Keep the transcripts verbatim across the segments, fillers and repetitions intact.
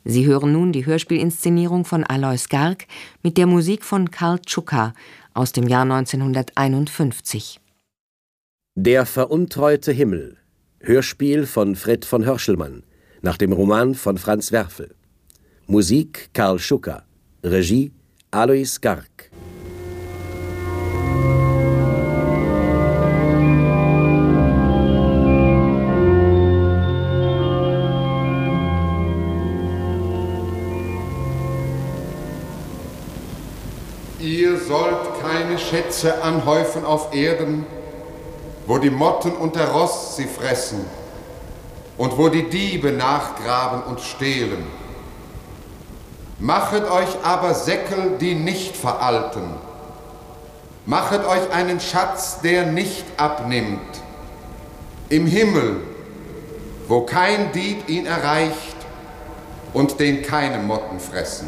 Sie hören nun die Hörspielinszenierung von Alois Garg mit der Musik von Karl Tschuka aus dem Jahr neunzehnhunderteinundfünfzig. Der veruntreute Himmel. Hörspiel von Fred von Hörschelmann nach dem Roman von Franz Werfel. Musik Karl Tschuka. Regie Alois Garg. Ihr sollt keine Schätze anhäufen auf Erden, wo die Motten und der Rost sie fressen und wo die Diebe nachgraben und stehlen. Machet euch aber Säckel, die nicht veralten. Machet euch einen Schatz, der nicht abnimmt. Im Himmel, wo kein Dieb ihn erreicht und den keine Motten fressen.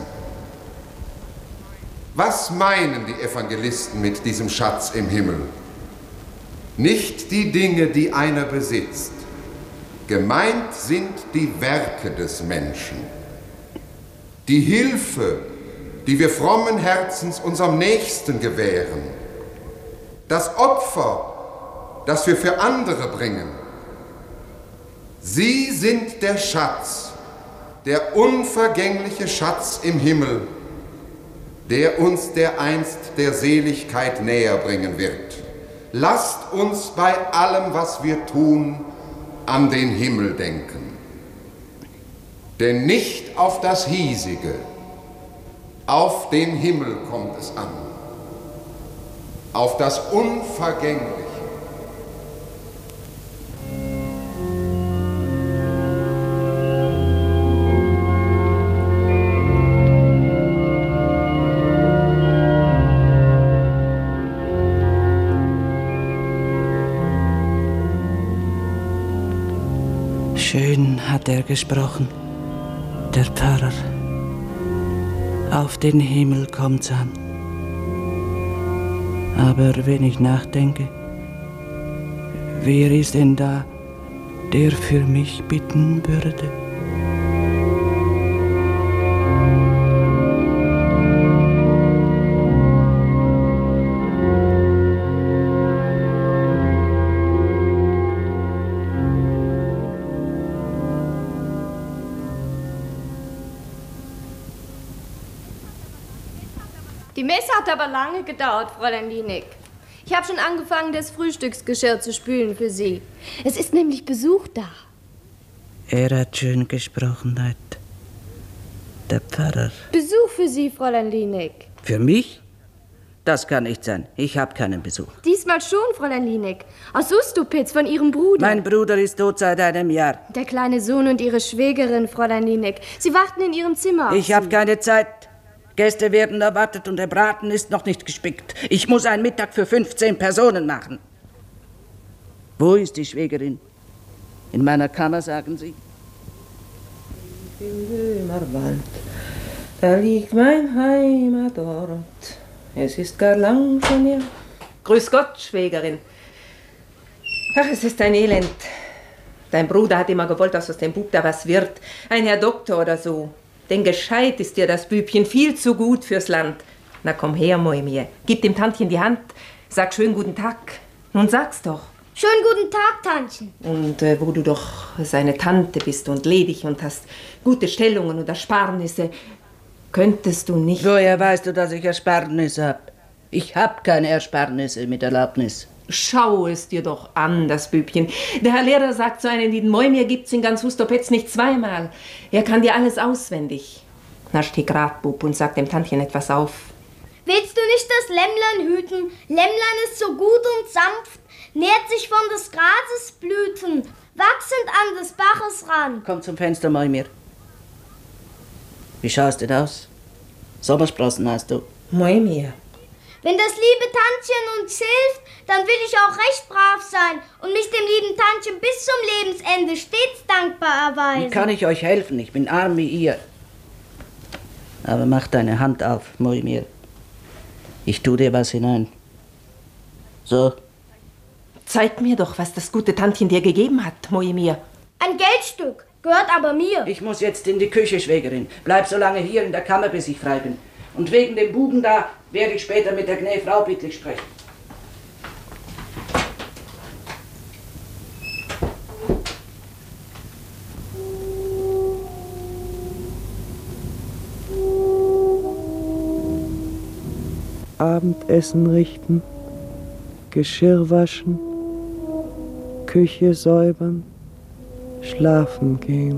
Was meinen die Evangelisten mit diesem Schatz im Himmel? Nicht die Dinge, die einer besitzt. Gemeint sind die Werke des Menschen. Die Hilfe, die wir frommen Herzens unserem Nächsten gewähren. Das Opfer, das wir für andere bringen. Sie sind der Schatz, der unvergängliche Schatz im Himmel, der uns dereinst der Seligkeit näher bringen wird. Lasst uns bei allem, was wir tun, an den Himmel denken. Denn nicht auf das Hiesige, auf den Himmel kommt es an, auf das Unvergängliche. Schön hat er gesprochen, der Pfarrer. Auf den Himmel kommt's an. Aber wenn ich nachdenke, wer ist denn da, der für mich bitten würde? Die Messe hat aber lange gedauert, Fräulein Lienig. Ich habe schon angefangen, das Frühstücksgeschirr zu spülen für Sie. Es ist nämlich Besuch da. Er hat schön gesprochen heute. Der Pfarrer. Besuch für Sie, Fräulein Lienig. Für mich? Das kann nicht sein. Ich habe keinen Besuch. Diesmal schon, Fräulein Lienig. Aus Ustupitz von Ihrem Bruder. Mein Bruder ist tot seit einem Jahr. Der kleine Sohn und Ihre Schwägerin, Fräulein Lienig. Sie warten in Ihrem Zimmer auf Ich habe Sie. keine Zeit. Gäste werden erwartet und der Braten ist noch nicht gespickt. Ich muss einen Mittag für fünfzehn Personen machen. Wo ist die Schwägerin? In meiner Kammer, sagen Sie? Im Böhmerwald, da liegt mein Heimatort. Es ist gar lang von mir. Grüß Gott, Schwägerin. Ach, es ist ein Elend. Dein Bruder hat immer gewollt, dass aus dem Bub da was wird. Ein Herr Doktor oder so. Denn gescheit ist dir das Bübchen, viel zu gut fürs Land. Na komm her, Moimir. Gib dem Tantchen die Hand. Sag schön guten Tag. Nun sag's doch. Schönen guten Tag, Tantchen. Und äh, wo du doch seine Tante bist und ledig und hast gute Stellungen und Ersparnisse, könntest du nicht... Woher weißt du, dass ich Ersparnisse hab? Ich hab keine Ersparnisse mit Erlaubnis. Schau es dir doch an, das Bübchen. Der Herr Lehrer sagt, so einen Lieden Moimir gibt's in ganz Hustopetz nicht zweimal. Er kann dir alles auswendig. Na, steh grad, Bub, und sag dem Tantchen etwas auf. Willst du nicht das Lämmlein hüten? Lämmlein ist so gut und sanft, nährt sich von des Grases Blüten, wachsend an des Baches Rand. Komm zum Fenster, Moimir. Wie schaust du denn aus? Sommersprossen hast du. Moimir. Wenn das liebe Tantchen uns hilft, dann will ich auch recht brav sein und mich dem lieben Tantchen bis zum Lebensende stets dankbar erweisen. Wie kann ich euch helfen? Ich bin arm wie ihr. Aber mach deine Hand auf, Moimir. Ich tu dir was hinein. So. Zeig mir doch, was das gute Tantchen dir gegeben hat, Moimir. Ein Geldstück, Gehört aber mir. Ich muss jetzt in die Küche, Schwägerin. Bleib so lange hier in der Kammer, bis ich frei bin. Und wegen dem Buben da werde ich später mit der Gnä Frau bittlich sprechen. Abendessen richten, Geschirr waschen, Küche säubern, schlafen gehen.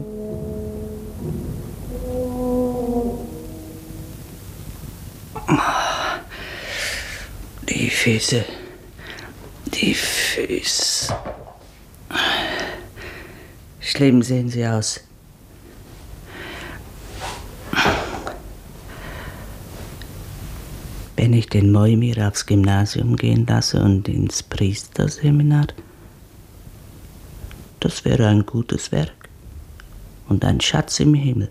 Die Füße, die Füße. Schlimm sehen sie aus. Wenn ich den Moimir aufs Gymnasium gehen lasse und ins Priesterseminar, das wäre ein gutes Werk und ein Schatz im Himmel.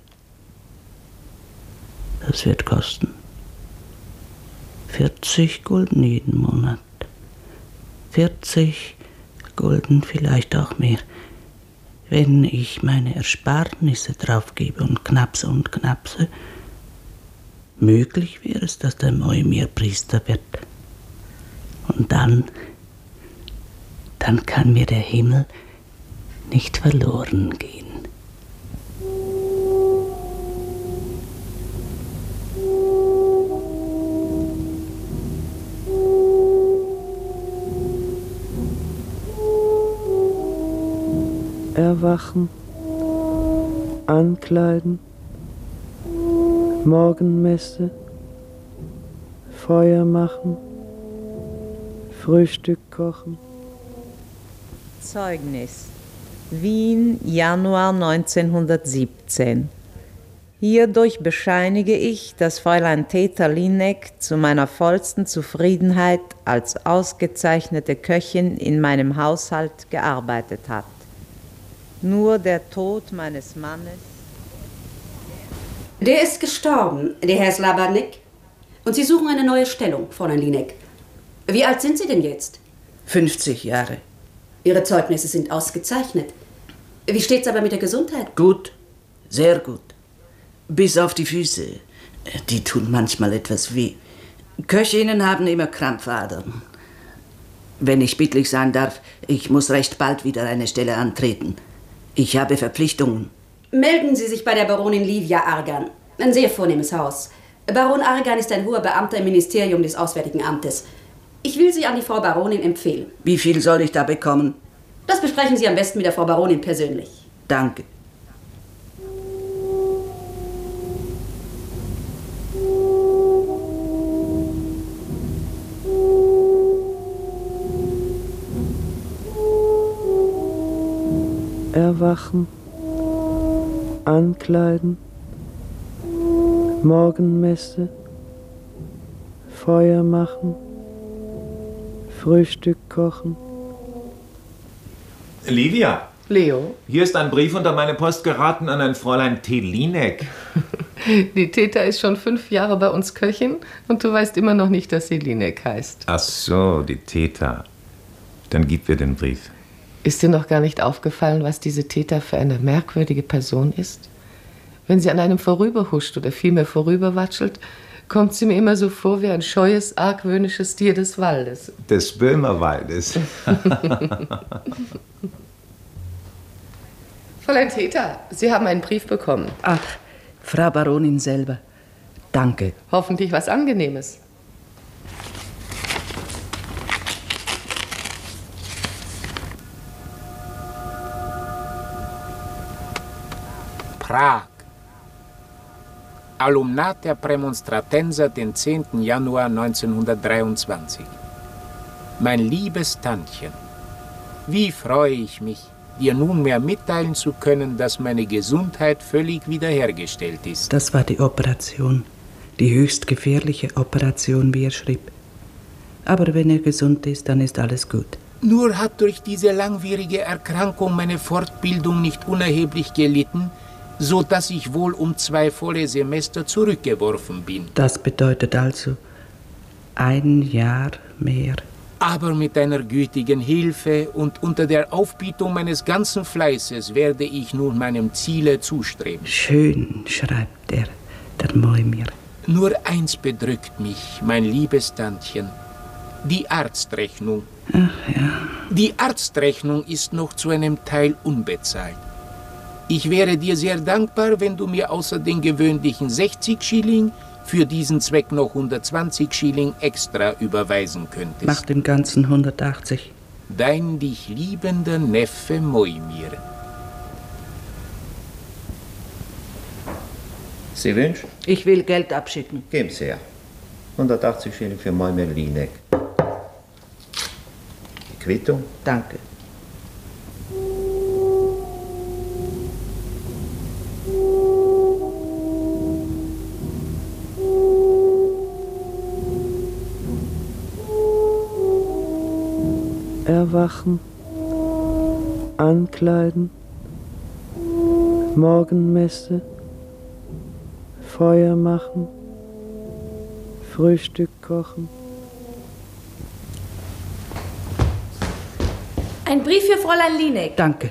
Das wird kosten vierzig Gulden jeden Monat. vierzig Gulden, vielleicht auch mehr, wenn ich meine Ersparnisse draufgebe und knapse und knapse. Möglich wäre es, dass der Moimir Priester wird. Und dann, dann kann mir der Himmel nicht verloren gehen. Erwachen, ankleiden, Morgenmesse, Feuer machen, Frühstück kochen. Zeugnis. Wien, Januar neunzehnhundertsiebzehn. Hierdurch bescheinige ich, dass Fräulein Theta Linek zu meiner vollsten Zufriedenheit als ausgezeichnete Köchin in meinem Haushalt gearbeitet hat. Nur der Tod meines Mannes... Der ist gestorben, der Herr Slabanik. Und Sie suchen eine neue Stellung, Fräulein Linek. Wie alt sind Sie denn jetzt? fünfzig Jahre. Ihre Zeugnisse sind ausgezeichnet. Wie steht's aber mit der Gesundheit? Gut, sehr gut. Bis auf die Füße. Die tun manchmal etwas weh. Köchinnen haben immer Krampfadern. Wenn ich bittlich sein darf, ich muss recht bald wieder eine Stelle antreten. Ich habe Verpflichtungen. Melden Sie sich bei der Baronin Livia Argan. Ein sehr vornehmes Haus. Baron Argan ist ein hoher Beamter im Ministerium des Auswärtigen Amtes. Ich will Sie an die Frau Baronin empfehlen. Wie viel soll ich da bekommen? Das besprechen Sie am besten mit der Frau Baronin persönlich. Danke. Erwachen, ankleiden, Morgenmesse, Feuer machen, Frühstück kochen. Livia. Leo. Hier ist ein Brief unter meine Post geraten an ein Fräulein T. Linek. Die Theta ist schon fünf Jahre bei uns Köchin und du weißt immer noch nicht, dass sie Linek heißt. Ach so, die Theta. Dann gib mir den Brief. Ist dir noch gar nicht aufgefallen, was diese Theta für eine merkwürdige Person ist? Wenn sie an einem vorüberhuscht oder vielmehr vorüberwatschelt, kommt sie mir immer so vor wie ein scheues, argwöhnisches Tier des Waldes. Des Böhmerwaldes. Fräulein Theta, Sie haben einen Brief bekommen. Ach, Frau Baronin selber. Danke. Hoffentlich was Angenehmes. Prag. Alumnat der Prämonstratenser den zehnten Januar neunzehnhundertdreiundzwanzig. Mein liebes Tantchen, wie freue ich mich, dir nunmehr mitteilen zu können, dass meine Gesundheit völlig wiederhergestellt ist. Das war die Operation, die höchst gefährliche Operation, wie er schrieb. Aber wenn er gesund ist, dann ist alles gut. Nur hat durch diese langwierige Erkrankung meine Fortbildung nicht unerheblich gelitten, so dass ich wohl um zwei volle Semester zurückgeworfen bin. Das bedeutet also ein Jahr mehr. Aber mit deiner gütigen Hilfe und unter der Aufbietung meines ganzen Fleißes werde ich nun meinem Ziele zustreben. Schön, schreibt er, der Moimir. Nur eins bedrückt mich, mein liebes Tantchen. Die Arztrechnung. Ach ja. Die Arztrechnung ist noch zu einem Teil unbezahlt. Ich wäre dir sehr dankbar, wenn du mir außer den gewöhnlichen sechzig Schilling für diesen Zweck noch hundertzwanzig Schilling extra überweisen könntest. Macht im Ganzen hundertachtzig. Dein dich liebender Neffe Moimir. Sie wünschen? Ich will Geld abschicken. Geben Sie her. hundertachtzig Schilling für Moimir Linek. Die Quittung? Danke. Erwachen, ankleiden, Morgenmesse, Feuer machen, Frühstück kochen. Ein Brief für Fräulein Linek. Danke.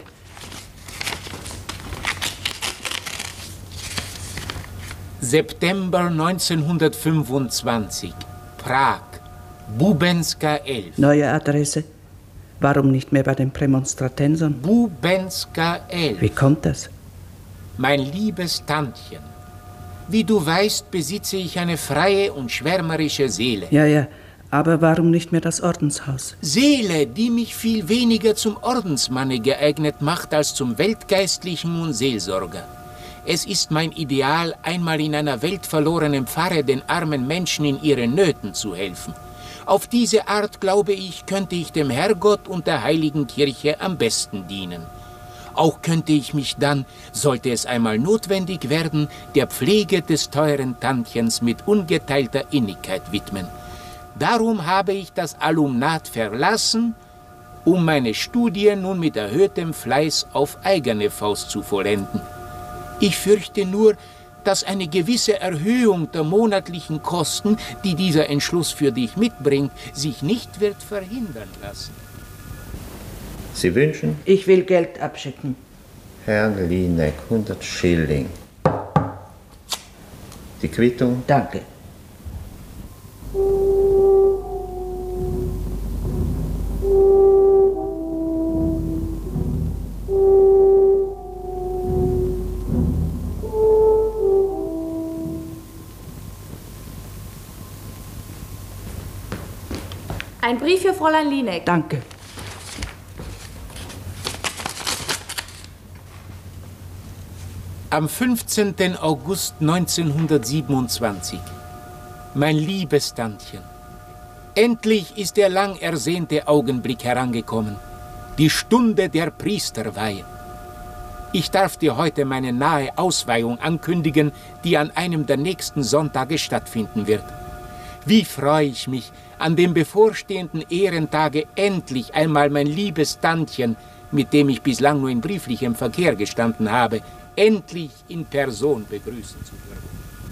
September neunzehnhundertfünfundzwanzig, Prag, Bubenska elf. Neue Adresse. Warum nicht mehr bei den Prämonstratensern? Bubenska elf. Wie kommt das? Mein liebes Tantchen, wie du weißt, besitze ich eine freie und schwärmerische Seele. Ja, ja, aber warum nicht mehr das Ordenshaus? Seele, die mich viel weniger zum Ordensmanne geeignet macht als zum Weltgeistlichen und Seelsorger. Es ist mein Ideal, einmal in einer weltverlorenen Pfarre den armen Menschen in ihren Nöten zu helfen. Auf diese Art, glaube ich, könnte ich dem Herrgott und der heiligen Kirche am besten dienen. Auch könnte ich mich dann, sollte es einmal notwendig werden, der Pflege des teuren Tantchens mit ungeteilter Innigkeit widmen. Darum habe ich das Alumnat verlassen, um meine Studie nun mit erhöhtem Fleiß auf eigene Faust zu vollenden. Ich fürchte nur, dass eine gewisse Erhöhung der monatlichen Kosten, die dieser Entschluss für dich mitbringt, sich nicht wird verhindern lassen. Sie wünschen? Ich will Geld abschicken. Herrn Linek, hundert Schilling. Die Quittung? Danke. Ein Brief für Fräulein Linek. Danke. Am fünfzehnten August neunzehnhundertsiebenundzwanzig. Mein liebes Tantchen, endlich ist der lang ersehnte Augenblick herangekommen, die Stunde der Priesterweihe. Ich darf dir heute meine nahe Ausweihung ankündigen, die an einem der nächsten Sonntage stattfinden wird. Wie freue ich mich, an dem bevorstehenden Ehrentage endlich einmal mein liebes Tantchen, mit dem ich bislang nur in brieflichem Verkehr gestanden habe, endlich in Person begrüßen zu können.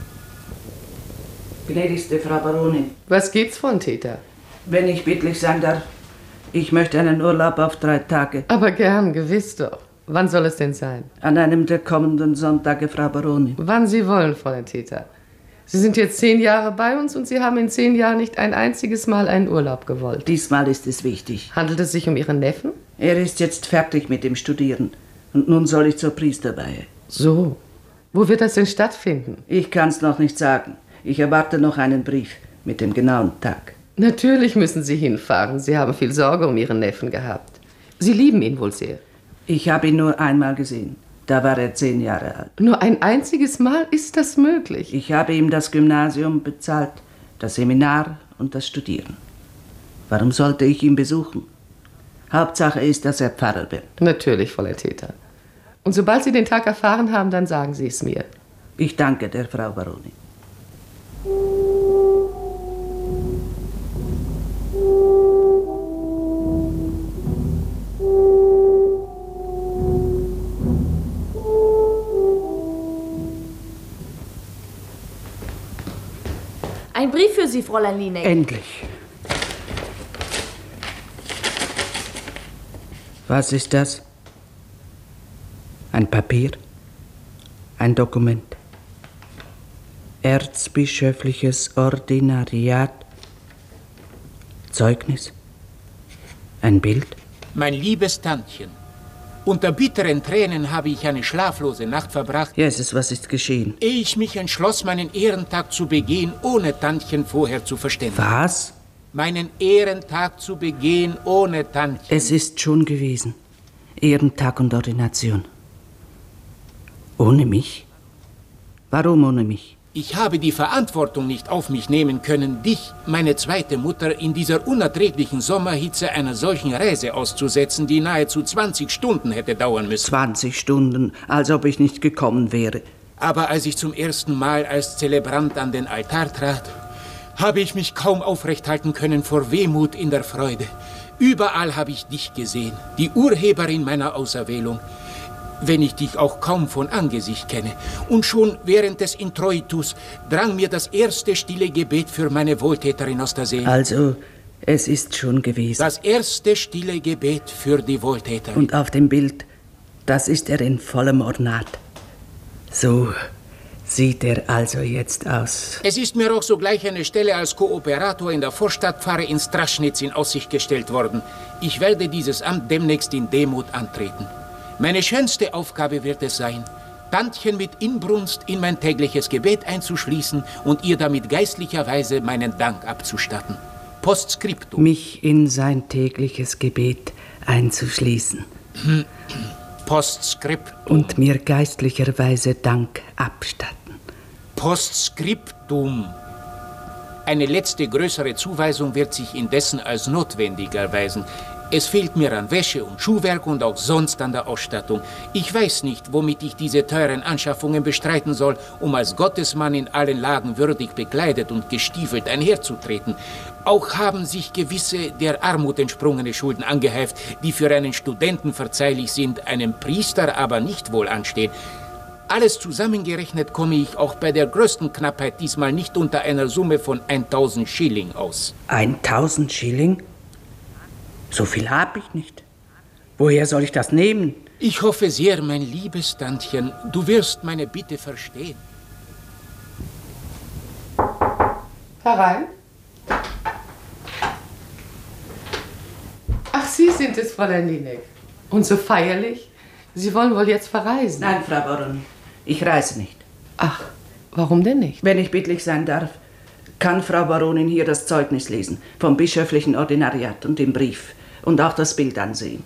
Gnädigste Frau Baronin. Was gibt's von Täter? Wenn ich bittlich sein darf, ich möchte einen Urlaub auf drei Tage. Aber gern, gewiss doch. Wann soll es denn sein? An einem der kommenden Sonntage, Frau Baronin. Wann Sie wollen, Fräulein Täter. Sie sind jetzt zehn Jahre bei uns und Sie haben in zehn Jahren nicht ein einziges Mal einen Urlaub gewollt. Diesmal ist es wichtig. Handelt es sich um Ihren Neffen? Er ist jetzt fertig mit dem Studieren. Und nun soll ich zur Priesterweihe. So. Wo wird das denn stattfinden? Ich kann's noch nicht sagen. Ich erwarte noch einen Brief mit dem genauen Tag. Natürlich müssen Sie hinfahren. Sie haben viel Sorge um Ihren Neffen gehabt. Sie lieben ihn wohl sehr. Ich habe ihn nur einmal gesehen. Da war er zehn Jahre alt. Nur ein einziges Mal ist das möglich? Ich habe ihm das Gymnasium bezahlt, das Seminar und das Studieren. Warum sollte ich ihn besuchen? Hauptsache ist, dass er Pfarrer wird. Natürlich, Fräulein Täter. Und sobald Sie den Tag erfahren haben, dann sagen Sie es mir. Ich danke der Frau Baronin. Ein Brief für Sie, Fräulein Linek. Endlich. Was ist das? Ein Papier? Ein Dokument? Erzbischöfliches Ordinariat? Zeugnis? Ein Bild? Mein liebes Tantchen, unter bitteren Tränen habe ich eine schlaflose Nacht verbracht. Jesus, was ist geschehen? Ehe ich mich entschloss, meinen Ehrentag zu begehen, ohne Tantchen vorher zu verständigen. Was? Meinen Ehrentag zu begehen, ohne Tantchen. Es ist schon gewesen. Ehrentag und Ordination. Ohne mich? Warum ohne mich? Ich habe die Verantwortung nicht auf mich nehmen können, dich, meine zweite Mutter, in dieser unerträglichen Sommerhitze einer solchen Reise auszusetzen, die nahezu zwanzig Stunden hätte dauern müssen. zwanzig Stunden, als ob ich nicht gekommen wäre. Aber als ich zum ersten Mal als Zelebrant an den Altar trat, habe ich mich kaum aufrecht halten können vor Wehmut in der Freude. Überall habe ich dich gesehen, die Urheberin meiner Auserwählung, wenn ich dich auch kaum von Angesicht kenne. Und schon während des Introitus drang mir das erste stille Gebet für meine Wohltäterin aus der Seele. Also, es ist schon gewesen. Das erste stille Gebet für die Wohltäterin. Und auf dem Bild, das ist er in vollem Ornat. So sieht er also jetzt aus. Es ist mir auch sogleich eine Stelle als Kooperator in der Vorstadtpfarre in Straschnitz in Aussicht gestellt worden. Ich werde dieses Amt demnächst in Demut antreten. Meine schönste Aufgabe wird es sein, Tantchen mit Inbrunst in mein tägliches Gebet einzuschließen und ihr damit geistlicherweise meinen Dank abzustatten. Postskriptum. Mich in sein tägliches Gebet einzuschließen. Postskriptum. Und mir geistlicherweise Dank abstatten. Postskriptum. Eine letzte größere Zuweisung wird sich indessen als notwendig erweisen. Es fehlt mir an Wäsche und Schuhwerk und auch sonst an der Ausstattung. Ich weiß nicht, womit ich diese teuren Anschaffungen bestreiten soll, um als Gottesmann in allen Lagen würdig bekleidet und gestiefelt einherzutreten. Auch haben sich gewisse der Armut entsprungene Schulden angehäuft, die für einen Studenten verzeihlich sind, einem Priester aber nicht wohl anstehen. Alles zusammengerechnet komme ich auch bei der größten Knappheit diesmal nicht unter einer Summe von tausend Schilling aus. tausend Schilling? So viel habe ich nicht. Woher soll ich das nehmen? Ich hoffe sehr, mein liebes Tantchen, du wirst meine Bitte verstehen. Herein. Ach, Sie sind es, Fräulein Linek. Und so feierlich? Sie wollen wohl jetzt verreisen? Nein, Frau Baron, ich reise nicht. Ach, warum denn nicht? Wenn ich bittlich sein darf, kann Frau Baronin hier das Zeugnis lesen vom bischöflichen Ordinariat und den Brief und auch das Bild ansehen.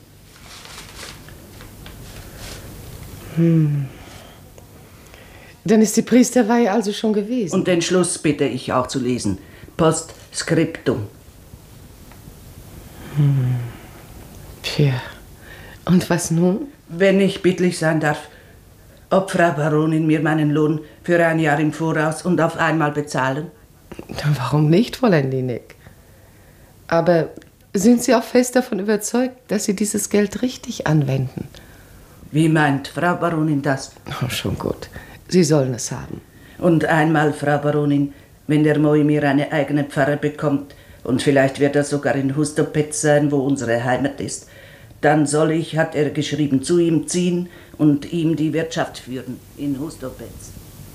Hm. Dann ist die Priesterweihe also schon gewesen. Und den Schluss bitte ich auch zu lesen. Postskriptum. Hm. Tja, und was nun? Wenn ich bittlich sein darf, ob Frau Baronin mir meinen Lohn für ein Jahr im Voraus und auf einmal bezahlen? Warum nicht, Fräulein Linek? Aber sind Sie auch fest davon überzeugt, dass Sie dieses Geld richtig anwenden? Wie meint Frau Baronin das? Oh, schon gut. Sie sollen es haben. Und einmal, Frau Baronin, wenn der Moimir eine eigene Pfarre bekommt, und vielleicht wird er sogar in Hustopetz sein, wo unsere Heimat ist, dann soll ich, hat er geschrieben, zu ihm ziehen und ihm die Wirtschaft führen in Hustopetz.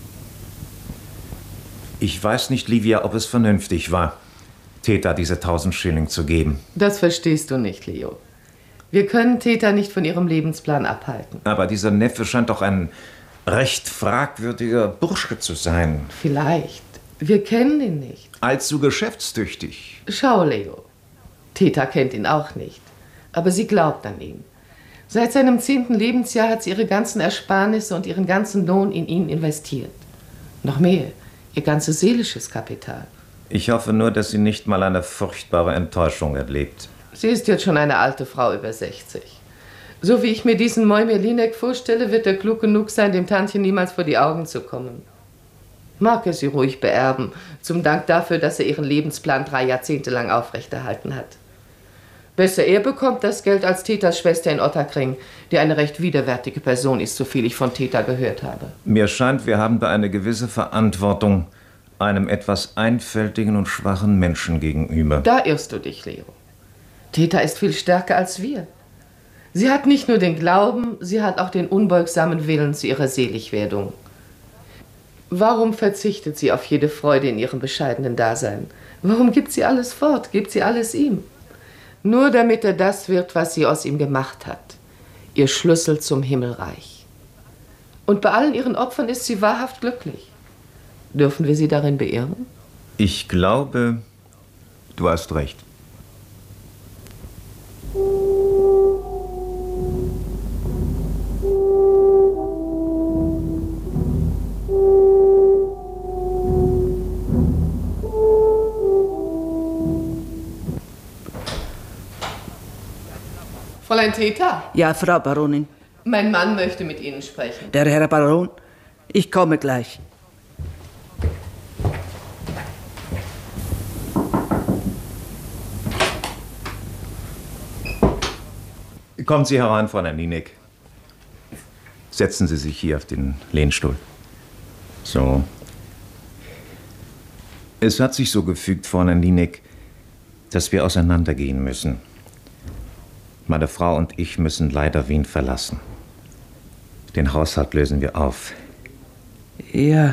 Ich weiß nicht, Livia, ob es vernünftig war, Theta diese tausend Schilling zu geben. Das verstehst du nicht, Leo. Wir können Theta nicht von ihrem Lebensplan abhalten. Aber dieser Neffe scheint doch ein recht fragwürdiger Bursche zu sein. Vielleicht. Wir kennen ihn nicht. Allzu geschäftstüchtig. Schau, Leo. Theta kennt ihn auch nicht. Aber sie glaubt an ihn. Seit seinem zehnten Lebensjahr hat sie ihre ganzen Ersparnisse und ihren ganzen Lohn in ihn investiert. Noch mehr, ihr ganzes seelisches Kapital. Ich hoffe nur, dass sie nicht mal eine furchtbare Enttäuschung erlebt. Sie ist jetzt schon eine alte Frau über sechzig. So wie ich mir diesen Moimir Linek vorstelle, wird er klug genug sein, dem Tantchen niemals vor die Augen zu kommen. Mag er sie ruhig beerben, zum Dank dafür, dass er ihren Lebensplan drei Jahrzehnte lang aufrechterhalten hat. Besser er bekommt das Geld als Thetas Schwester in Ottakring, die eine recht widerwärtige Person ist, soviel ich von Theta gehört habe. Mir scheint, wir haben da eine gewisse Verantwortung einem etwas einfältigen und schwachen Menschen gegenüber. Da irrst du dich, Leo. Theta ist viel stärker als wir. Sie hat nicht nur den Glauben, sie hat auch den unbeugsamen Willen zu ihrer Seligwerdung. Warum verzichtet sie auf jede Freude in ihrem bescheidenen Dasein? Warum gibt sie alles fort, gibt sie alles ihm? Nur damit er das wird, was sie aus ihm gemacht hat. Ihr Schlüssel zum Himmelreich. Und bei allen ihren Opfern ist sie wahrhaft glücklich. Dürfen wir sie darin beirren? Ich glaube, du hast recht. Fräulein Theta? Ja, Frau Baronin. Mein Mann möchte mit Ihnen sprechen. Der Herr Baron? Ich komme gleich. Kommen Sie herein, Fräulein Linek. Setzen Sie sich hier auf den Lehnstuhl. So. Es hat sich so gefügt, Fräulein Linek, dass wir auseinandergehen müssen. Meine Frau und ich müssen leider Wien verlassen. Den Haushalt lösen wir auf. Ja,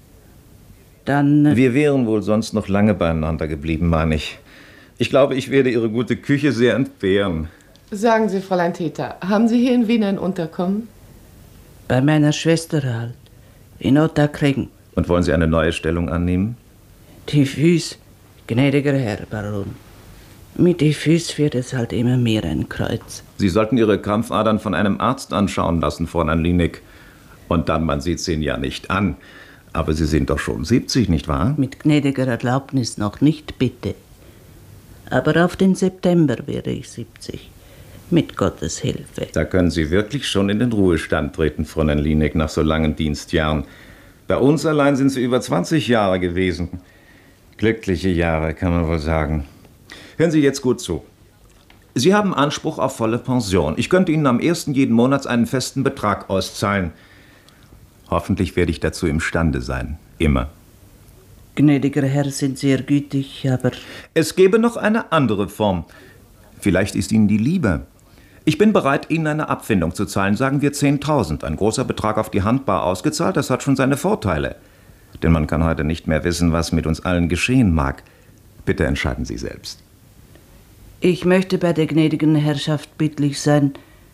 dann... Wir wären wohl sonst noch lange beieinander geblieben, meine ich. Ich glaube, ich werde Ihre gute Küche sehr entbehren. Sagen Sie, Fräulein Theta, haben Sie hier in Wien ein Unterkommen? Bei meiner Schwester halt, in Ottakring. Und wollen Sie eine neue Stellung annehmen? Die Füße, gnädiger Herr Baron. Mit den Füßen wird es halt immer mehr ein Kreuz. Sie sollten Ihre Krampfadern von einem Arzt anschauen lassen, Fräulein Linek. Und dann, man sieht sie Ihnen ja nicht an. Aber Sie sind doch schon siebzig, nicht wahr? Mit gnädiger Erlaubnis noch nicht, bitte. Aber auf den September wäre ich siebzig. Mit Gottes Hilfe. Da können Sie wirklich schon in den Ruhestand treten, Fräulein Linek, nach so langen Dienstjahren. Bei uns allein sind Sie über zwanzig Jahre gewesen. Glückliche Jahre, kann man wohl sagen. Hören Sie jetzt gut zu. Sie haben Anspruch auf volle Pension. Ich könnte Ihnen am ersten jeden Monats einen festen Betrag auszahlen. Hoffentlich werde ich dazu imstande sein. Immer. Gnädiger Herr, sind sehr gütig, aber... Es gäbe noch eine andere Form. Vielleicht ist Ihnen die lieber. Ich bin bereit, Ihnen eine Abfindung zu zahlen. Sagen wir zehntausend. Ein großer Betrag auf die Hand bar ausgezahlt, das hat schon seine Vorteile. Denn man kann heute nicht mehr wissen, was mit uns allen geschehen mag. Bitte entscheiden Sie selbst. Ich möchte bei der gnädigen Herrschaft bittlich sein,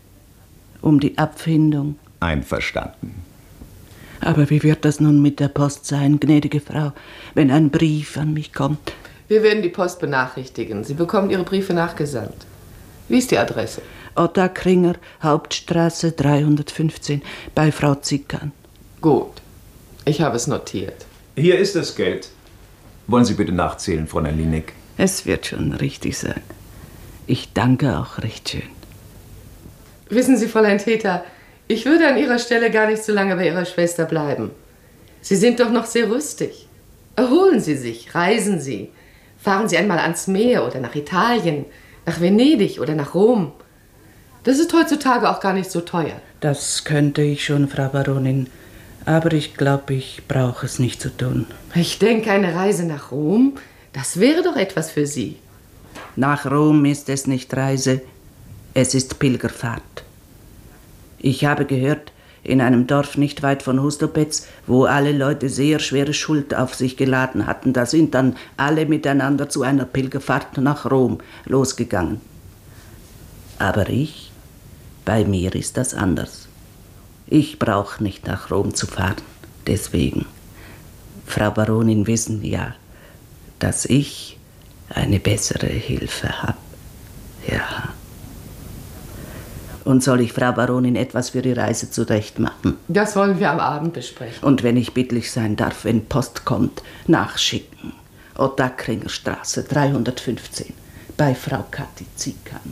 um die Abfindung. Einverstanden. Aber wie wird das nun mit der Post sein, gnädige Frau, wenn ein Brief an mich kommt? Wir werden die Post benachrichtigen. Sie bekommen Ihre Briefe nachgesandt. Wie ist die Adresse? Ottakringer, Hauptstraße dreihundertfünfzehn, bei Frau Zickern. Gut, ich habe es notiert. Hier ist das Geld. Wollen Sie bitte nachzählen, Fräulein Linek? Es wird schon richtig sein. Ich danke auch recht schön. Wissen Sie, Fräulein Theta, ich würde an Ihrer Stelle gar nicht so lange bei Ihrer Schwester bleiben. Sie sind doch noch sehr rüstig. Erholen Sie sich, reisen Sie. Fahren Sie einmal ans Meer oder nach Italien, nach Venedig oder nach Rom. Das ist heutzutage auch gar nicht so teuer. Das könnte ich schon, Frau Baronin. Aber ich glaube, ich brauche es nicht zu tun. Ich denke, eine Reise nach Rom, das wäre doch etwas für Sie. Nach Rom ist es nicht Reise, es ist Pilgerfahrt. Ich habe gehört, in einem Dorf nicht weit von Hustopetz, wo alle Leute sehr schwere Schuld auf sich geladen hatten, da sind dann alle miteinander zu einer Pilgerfahrt nach Rom losgegangen. Aber ich, bei mir ist das anders. Ich brauche nicht nach Rom zu fahren, deswegen. Frau Baronin wissen ja, dass ich eine bessere Hilfe habe. Ja. Und soll ich Frau Baronin etwas für die Reise zurechtmachen? Das wollen wir am Abend besprechen. Und wenn ich bittlich sein darf, wenn Post kommt, nachschicken. Ottakringer Straße dreihundertfünfzehn, bei Frau Kathi Zickern.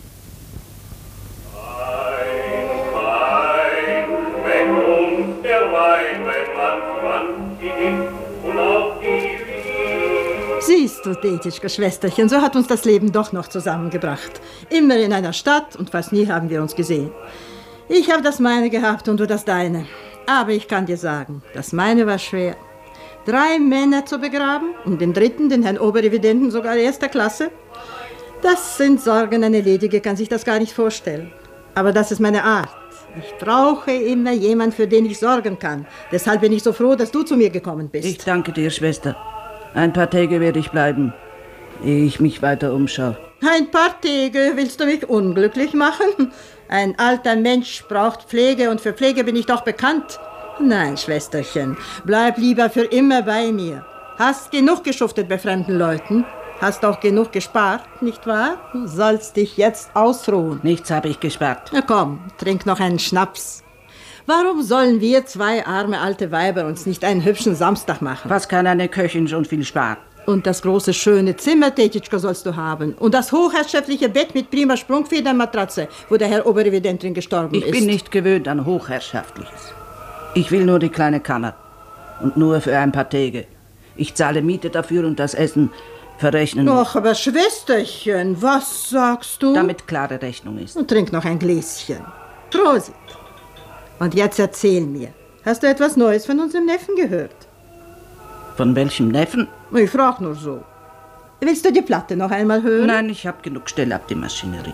Siehst du, Detitschka Schwesterchen, so hat uns das Leben doch noch zusammengebracht. Immer in einer Stadt und fast nie haben wir uns gesehen. Ich habe das meine gehabt und du das deine. Aber ich kann dir sagen, das meine war schwer. Drei Männer zu begraben und den dritten, den Herrn Oberrevidenten, sogar erster Klasse. Das sind Sorgen, eine Ledige kann sich das gar nicht vorstellen. Aber das ist meine Art. Ich brauche immer jemanden, für den ich sorgen kann. Deshalb bin ich so froh, dass du zu mir gekommen bist. Ich danke dir, Schwester. Ein paar Tage werde ich bleiben, ehe ich mich weiter umschaue. Ein paar Tage? Willst du mich unglücklich machen? Ein alter Mensch braucht Pflege und für Pflege bin ich doch bekannt. Nein, Schwesterchen, bleib lieber für immer bei mir. Hast genug geschuftet bei fremden Leuten. Hast auch genug gespart, nicht wahr? Du sollst dich jetzt ausruhen. Nichts habe ich gespart. Na komm, trink noch einen Schnaps. Warum sollen wir zwei arme alte Weiber uns nicht einen hübschen Samstag machen? Was kann eine Köchin schon viel sparen? Und das große, schöne Zimmer, Tetitschka, sollst du haben. Und das hochherrschaftliche Bett mit prima Sprungfedermatratze, wo der Herr Oberrevident drin gestorben ich ist. Ich bin nicht gewöhnt an Hochherrschaftliches. Ich will nur die kleine Kammer. Und nur für ein paar Tage. Ich zahle Miete dafür und das Essen verrechnen. Ach, aber Schwesterchen, was sagst du? Damit klare Rechnung ist. Und trink noch ein Gläschen. Prosit. Und jetzt erzähl mir, hast du etwas Neues von unserem Neffen gehört? Von welchem Neffen? Ich frag nur so. Willst du die Platte noch einmal hören? Nein, ich hab genug Stelle ab die Maschinerie.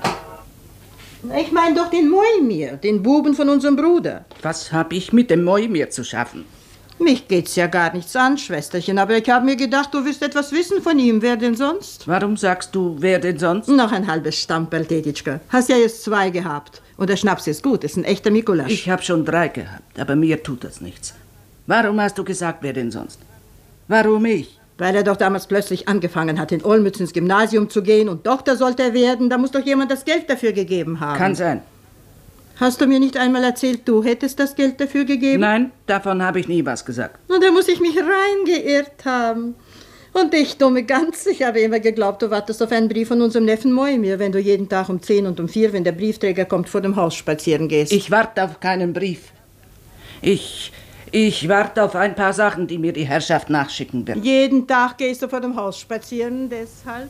Ich meine doch den Moimir, den Buben von unserem Bruder. Was hab ich mit dem Moimir zu schaffen? Mich geht's ja gar nichts an, Schwesterchen, aber ich habe mir gedacht, du wirst etwas wissen von ihm. Wer denn sonst? Warum sagst du, wer denn sonst? Noch ein halbes Stamperl, Tetitschka. Hast ja jetzt zwei gehabt. Und der Schnaps ist gut, ist ein echter Mikulasch. Ich habe schon drei gehabt, aber mir tut das nichts. Warum hast du gesagt, wer denn sonst? Warum ich? Weil er doch damals plötzlich angefangen hat, in Olmütz ins Gymnasium zu gehen und Doktor sollte er werden. Da muss doch jemand das Geld dafür gegeben haben. Kann sein. Hast du mir nicht einmal erzählt, du hättest das Geld dafür gegeben? Nein, davon habe ich nie was gesagt. Na, da muss ich mich reingeirrt haben. Und ich, dumme Gans, ich habe immer geglaubt, du wartest auf einen Brief von unserem Neffen Moimir, wenn du jeden Tag um zehn und um vier, wenn der Briefträger kommt, vor dem Haus spazieren gehst. Ich warte auf keinen Brief. Ich, ich warte auf ein paar Sachen, die mir die Herrschaft nachschicken wird. Jeden Tag gehst du vor dem Haus spazieren, deshalb?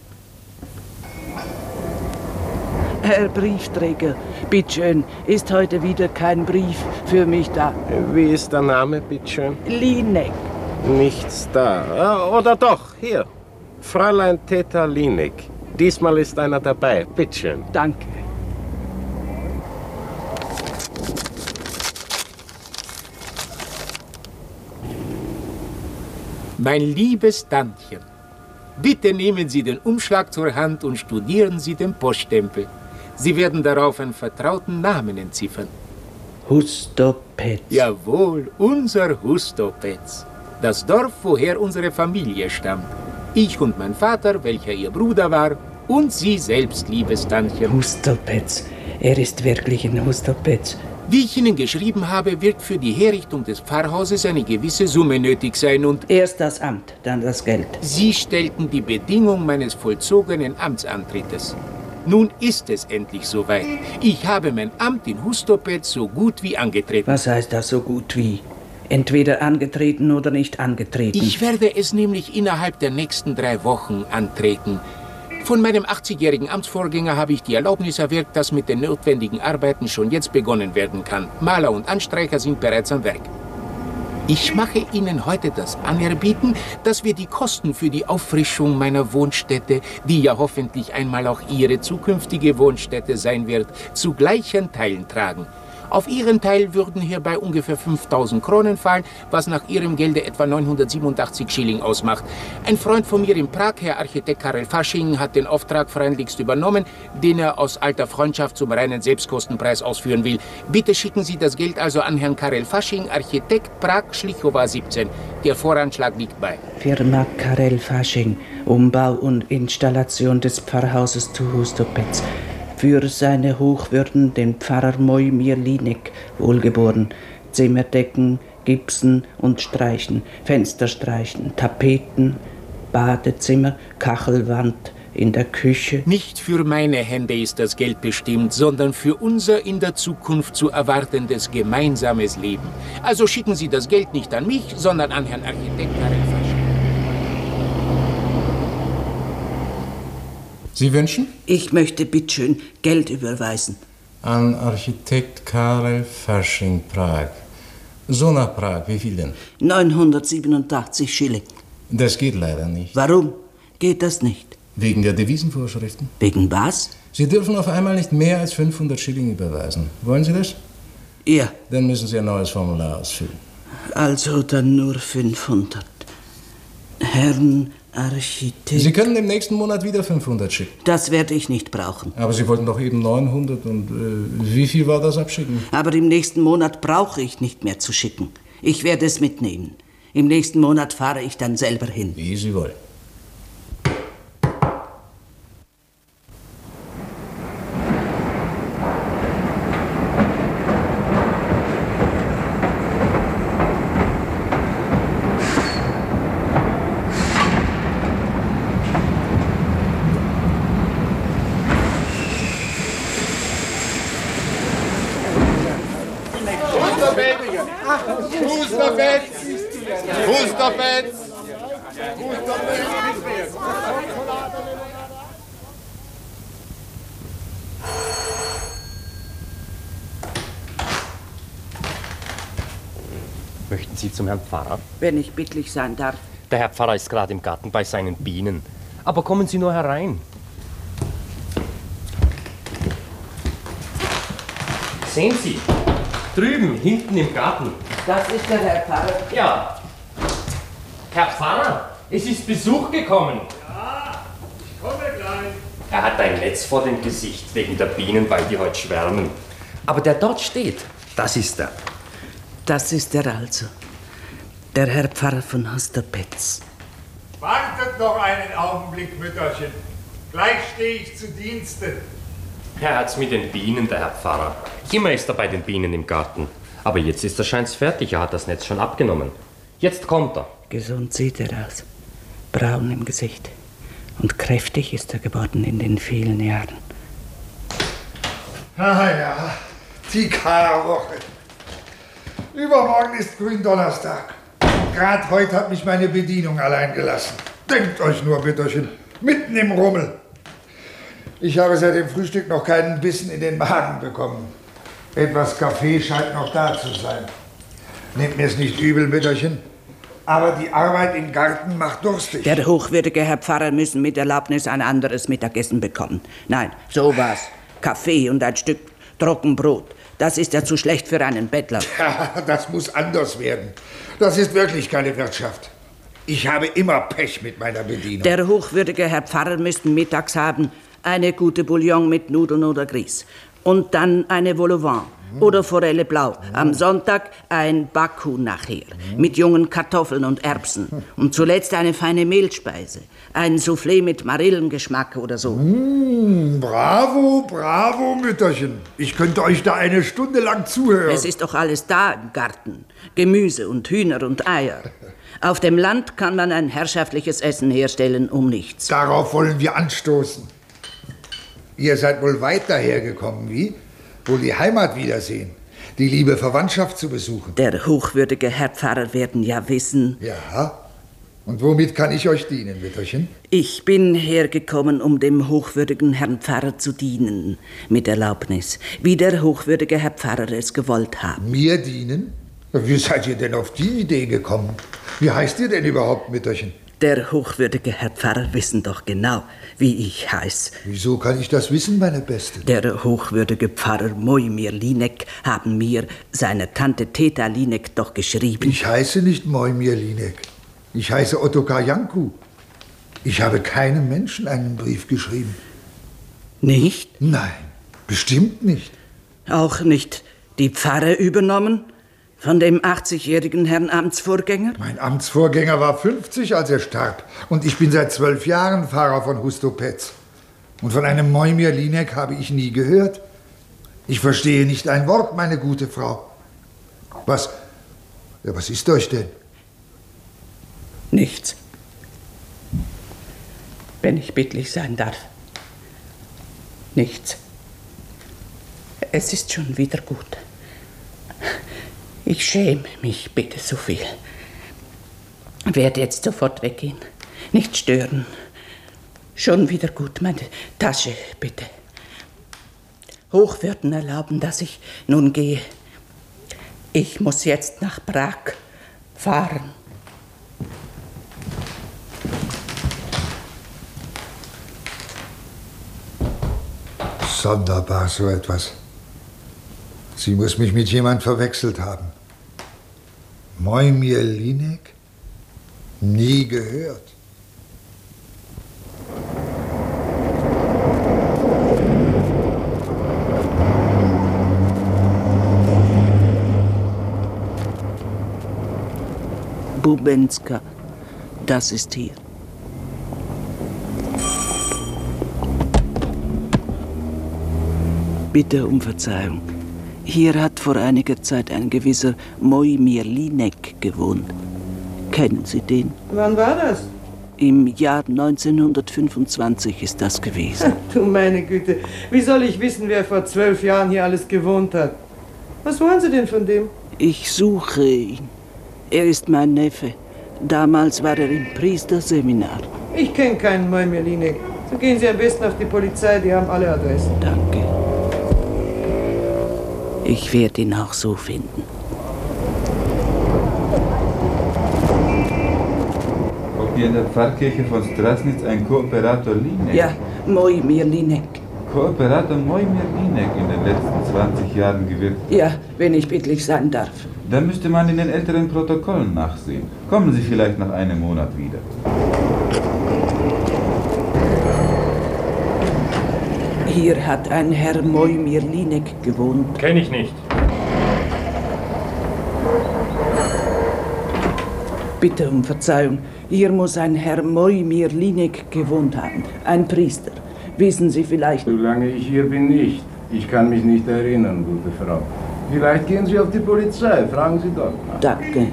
Herr Briefträger, bitteschön, ist heute wieder kein Brief für mich da. Wie ist der Name, bitteschön? Linek. Nichts da. Oder doch, hier. Fräulein Theta Linek. Diesmal ist einer dabei. Bitteschön. Danke. Mein liebes Tantchen, bitte nehmen Sie den Umschlag zur Hand und studieren Sie den Poststempel. Sie werden darauf einen vertrauten Namen entziffern. Hustopetz. Jawohl, unser Hustopetz. Das Dorf, woher unsere Familie stammt. Ich und mein Vater, welcher Ihr Bruder war, und Sie selbst, liebes Tantchen. Hustopetz. Er ist wirklich ein Hustopetz. Wie ich Ihnen geschrieben habe, wird für die Herrichtung des Pfarrhauses eine gewisse Summe nötig sein und... Erst das Amt, dann das Geld. Sie stellten die Bedingung meines vollzogenen Amtsantrittes. Nun ist es endlich soweit. Ich habe mein Amt in Hustopetz so gut wie angetreten. Was heißt das so gut wie? Entweder angetreten oder nicht angetreten. Ich werde es nämlich innerhalb der nächsten drei Wochen antreten. Von meinem achtzigjährigen Amtsvorgänger habe ich die Erlaubnis erwirkt, dass mit den notwendigen Arbeiten schon jetzt begonnen werden kann. Maler und Anstreicher sind bereits am Werk. Ich mache Ihnen heute das Anerbieten, dass wir die Kosten für die Auffrischung meiner Wohnstätte, die ja hoffentlich einmal auch Ihre zukünftige Wohnstätte sein wird, zu gleichen Teilen tragen. Auf Ihren Teil würden hierbei ungefähr fünftausend Kronen fallen, was nach Ihrem Gelde etwa neunhundertsiebenundachtzig Schilling ausmacht. Ein Freund von mir in Prag, Herr Architekt Karel Fasching, hat den Auftrag freundlichst übernommen, den er aus alter Freundschaft zum reinen Selbstkostenpreis ausführen will. Bitte schicken Sie das Geld also an Herrn Karel Fasching, Architekt, Prag, Schlichowa siebzehn. Der Voranschlag liegt bei. Firma Karel Fasching, Umbau und Installation des Pfarrhauses zu Hustopetz. Für seine Hochwürden den Pfarrer Moimir Linek, wohlgeboren, Zimmerdecken, Gipsen und Streichen, Fensterstreichen, Tapeten, Badezimmer, Kachelwand in der Küche. Nicht für meine Hände ist das Geld bestimmt, sondern für unser in der Zukunft zu erwartendes gemeinsames Leben. Also schicken Sie das Geld nicht an mich, sondern an Herrn Architekt Karel Fasching. Sie wünschen? Ich möchte bitteschön Geld überweisen. An Architekt Karel Fasching, Prag. So nach Prag, wie viel denn? neunhundertsiebenundachtzig Schilling. Das geht leider nicht. Warum geht das nicht? Wegen der Devisenvorschriften. Wegen was? Sie dürfen auf einmal nicht mehr als fünfhundert Schilling überweisen. Wollen Sie das? Ja. Dann müssen Sie ein neues Formular ausfüllen. Also dann nur fünfhundert. Herrn Architekt. Sie können im nächsten Monat wieder fünfhundert schicken. Das werde ich nicht brauchen. Aber Sie wollten doch eben neunhundert. Und äh, wie viel war das abschicken? Aber im nächsten Monat brauche ich nicht mehr zu schicken. Ich werde es mitnehmen. Im nächsten Monat fahre ich dann selber hin. Wie Sie wollen. Möchten Sie zum Herrn Pfarrer? Wenn ich bittlich sein darf. Der Herr Pfarrer ist gerade im Garten bei seinen Bienen. Aber kommen Sie nur herein. Sehen Sie, drüben, hinten im Garten. Das ist der Herr Pfarrer. Ja. Herr Pfarrer, es ist Besuch gekommen. Ja, ich komme gleich. Er hat ein Netz vor dem Gesicht wegen der Bienen, weil die heute schwärmen. Aber der dort steht, das ist er. Das ist er also. Der Herr Pfarrer von Hosterpetz. Wartet noch einen Augenblick, Mütterchen. Gleich stehe ich zu Dienste. Er hat's mit den Bienen, der Herr Pfarrer. Immer ist er bei den Bienen im Garten. Aber jetzt ist er scheint's fertig, er hat das Netz schon abgenommen. Jetzt kommt er. Gesund sieht er aus. Braun im Gesicht. Und kräftig ist er geworden in den vielen Jahren. Ah ja, die Karwoche. Übermorgen ist Gründonnerstag. Gerade heute hat mich meine Bedienung allein gelassen. Denkt euch nur, Bitterchen, mitten im Rummel. Ich habe seit dem Frühstück noch keinen Bissen in den Magen bekommen. Etwas Kaffee scheint noch da zu sein. Nehmt mir es nicht übel, Mütterchen, aber die Arbeit im Garten macht durstig. Der hochwürdige Herr Pfarrer müssen mit Erlaubnis ein anderes Mittagessen bekommen. Nein, sowas. Kaffee und ein Stück Trockenbrot. Das ist ja zu schlecht für einen Bettler. Ja, das muss anders werden. Das ist wirklich keine Wirtschaft. Ich habe immer Pech mit meiner Bedienung. Der hochwürdige Herr Pfarrer müsste mittags haben eine gute Bouillon mit Nudeln oder Grieß. Und dann eine Vol au vent oder Forelle blau. Am Sonntag ein Backhuhn nachher. Mit jungen Kartoffeln und Erbsen. Und zuletzt eine feine Mehlspeise. Ein Soufflé mit Marillengeschmack oder so. Mmh, bravo, bravo, Mütterchen. Ich könnte euch da eine Stunde lang zuhören. Es ist doch alles da im Garten. Gemüse und Hühner und Eier. Auf dem Land kann man ein herrschaftliches Essen herstellen um nichts. Darauf wollen wir anstoßen. Ihr seid wohl weit dahergekommen, wie? Wohl die Heimat wiedersehen, die liebe Verwandtschaft zu besuchen. Der hochwürdige Herr Pfarrer werden ja wissen. Ja, und womit kann ich euch dienen, Mütterchen? Ich bin hergekommen, um dem hochwürdigen Herrn Pfarrer zu dienen, mit Erlaubnis, wie der hochwürdige Herr Pfarrer es gewollt haben. Mir dienen? Wie seid ihr denn auf die Idee gekommen? Wie heißt ihr denn überhaupt, Mütterchen? Der hochwürdige Herr Pfarrer wissen doch genau, wie ich heiß. Wieso kann ich das wissen, meine Beste? Der hochwürdige Pfarrer Moimir Linek haben mir seine Tante Teta Linek doch geschrieben. Ich heiße nicht Moimir Linek. Ich heiße Ottokar Janku. Ich habe keinem Menschen einen Brief geschrieben. Nicht? Nein, bestimmt nicht. Auch nicht die Pfarre übernommen? Von dem achtzigjährigen Herrn Amtsvorgänger? Mein Amtsvorgänger war fünfzig, als er starb. Und ich bin seit zwölf Jahren Pfarrer von Hustopetz. Und von einem Moimir Linek habe ich nie gehört. Ich verstehe nicht ein Wort, meine gute Frau. Was, ja, was ist euch denn? Nichts. Wenn ich bittlich sein darf. Nichts. Es ist schon wieder gut. Ich schäme mich bitte so viel. Werde jetzt sofort weggehen. Nicht stören. Schon wieder gut. Meine Tasche, bitte. Hochwürden erlauben, dass ich nun gehe. Ich muss jetzt nach Prag fahren. Sonderbar, so etwas. Sie muss mich mit jemand verwechselt haben. Moimir Linek? Nie gehört. Bubenska, das ist hier. Bitte um Verzeihung. Hier hat vor einiger Zeit ein gewisser Moimir Linek gewohnt. Kennen Sie den? Wann war das? Im Jahr neunzehnhundertfünfundzwanzig ist das gewesen. Du meine Güte, wie soll ich wissen, wer vor zwölf Jahren hier alles gewohnt hat? Was wollen Sie denn von dem? Ich suche ihn. Er ist mein Neffe. Damals war er im Priesterseminar. Ich kenne keinen Moimir Linek. So gehen Sie am besten auf die Polizei, die haben alle Adressen. Danke. Ich werde ihn auch so finden. Ob hier in der Pfarrkirche von Strasnitz ein Kooperator Linek? Ja, Moimir Linek. Kooperator Moimir Linek in den letzten zwanzig Jahren gewirkt? Ja, wenn ich bittlich sein darf. Da müsste man in den älteren Protokollen nachsehen. Kommen Sie vielleicht nach einem Monat wieder. Hier hat ein Herr Moimir Linek gewohnt. Kenn ich nicht. Bitte um Verzeihung. Hier muss ein Herr Moimir Linek gewohnt haben. Ein Priester. Wissen Sie vielleicht... Solange ich hier bin, nicht. Ich kann mich nicht erinnern, gute Frau. Vielleicht gehen Sie auf die Polizei. Fragen Sie dort nach. Danke.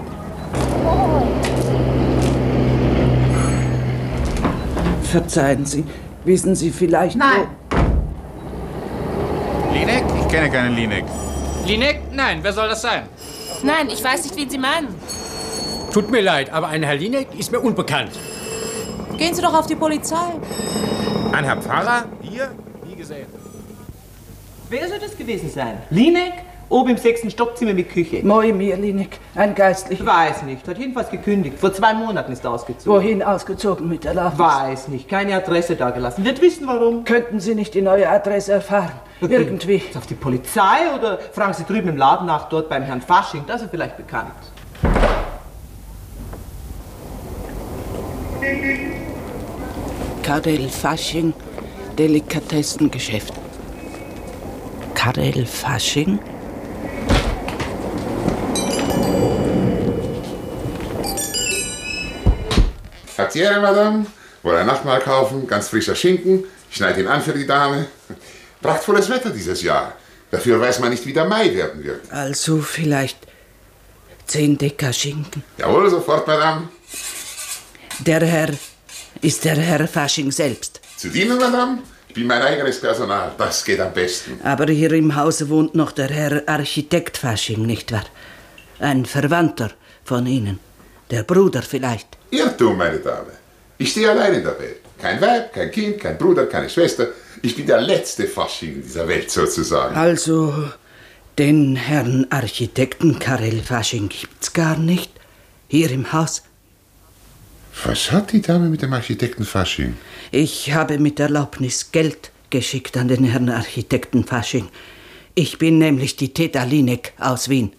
Verzeihen Sie. Wissen Sie vielleicht... Nein. Linek? Ich kenne keinen Linek. Linek? Nein, wer soll das sein? Nein, ich weiß nicht, wen Sie meinen. Tut mir leid, aber ein Herr Linek ist mir unbekannt. Gehen Sie doch auf die Polizei. Ein Herr Pfarrer? Hier? Nie gesehen. Wer soll das gewesen sein? Linek? Oben im sechsten Stockzimmer mit Küche. Moimir Linek, ein Geistlicher. Weiß nicht, hat jedenfalls gekündigt. Vor zwei Monaten ist er ausgezogen. Wohin ausgezogen mit Erlaubnis? Weiß nicht, keine Adresse dagelassen. Wird wissen, warum. Könnten Sie nicht die neue Adresse erfahren? Okay. Irgendwie. Auf die Polizei oder fragen Sie drüben im Laden nach, dort beim Herrn Fasching, das ist vielleicht bekannt. Karel Fasching, Delikatessengeschäft. Karel Fasching? Tertiere, Madame. Wollen ein Nachtmahl kaufen, ganz frischer Schinken. Ich schneide ihn an für die Dame. Prachtvolles Wetter dieses Jahr. Dafür weiß man nicht, wie der Mai werden wird. Also vielleicht zehn Decker Schinken. Jawohl, sofort, Madame. Der Herr ist der Herr Fasching selbst. Zu dienen, Madame? Ich bin mein eigenes Personal. Das geht am besten. Aber hier im Hause wohnt noch der Herr Architekt Fasching, nicht wahr? Ein Verwandter von Ihnen. Der Bruder vielleicht. Irrtum, meine Dame. Ich stehe allein in der Welt. Kein Weib, kein Kind, kein Bruder, keine Schwester. Ich bin der letzte Fasching dieser Welt sozusagen. Also, den Herrn Architekten Karel Fasching gibt's gar nicht? Hier im Haus? Was hat die Dame mit dem Architekten Fasching? Ich habe mit Erlaubnis Geld geschickt an den Herrn Architekten Fasching. Ich bin nämlich die Teta Linek aus Wien.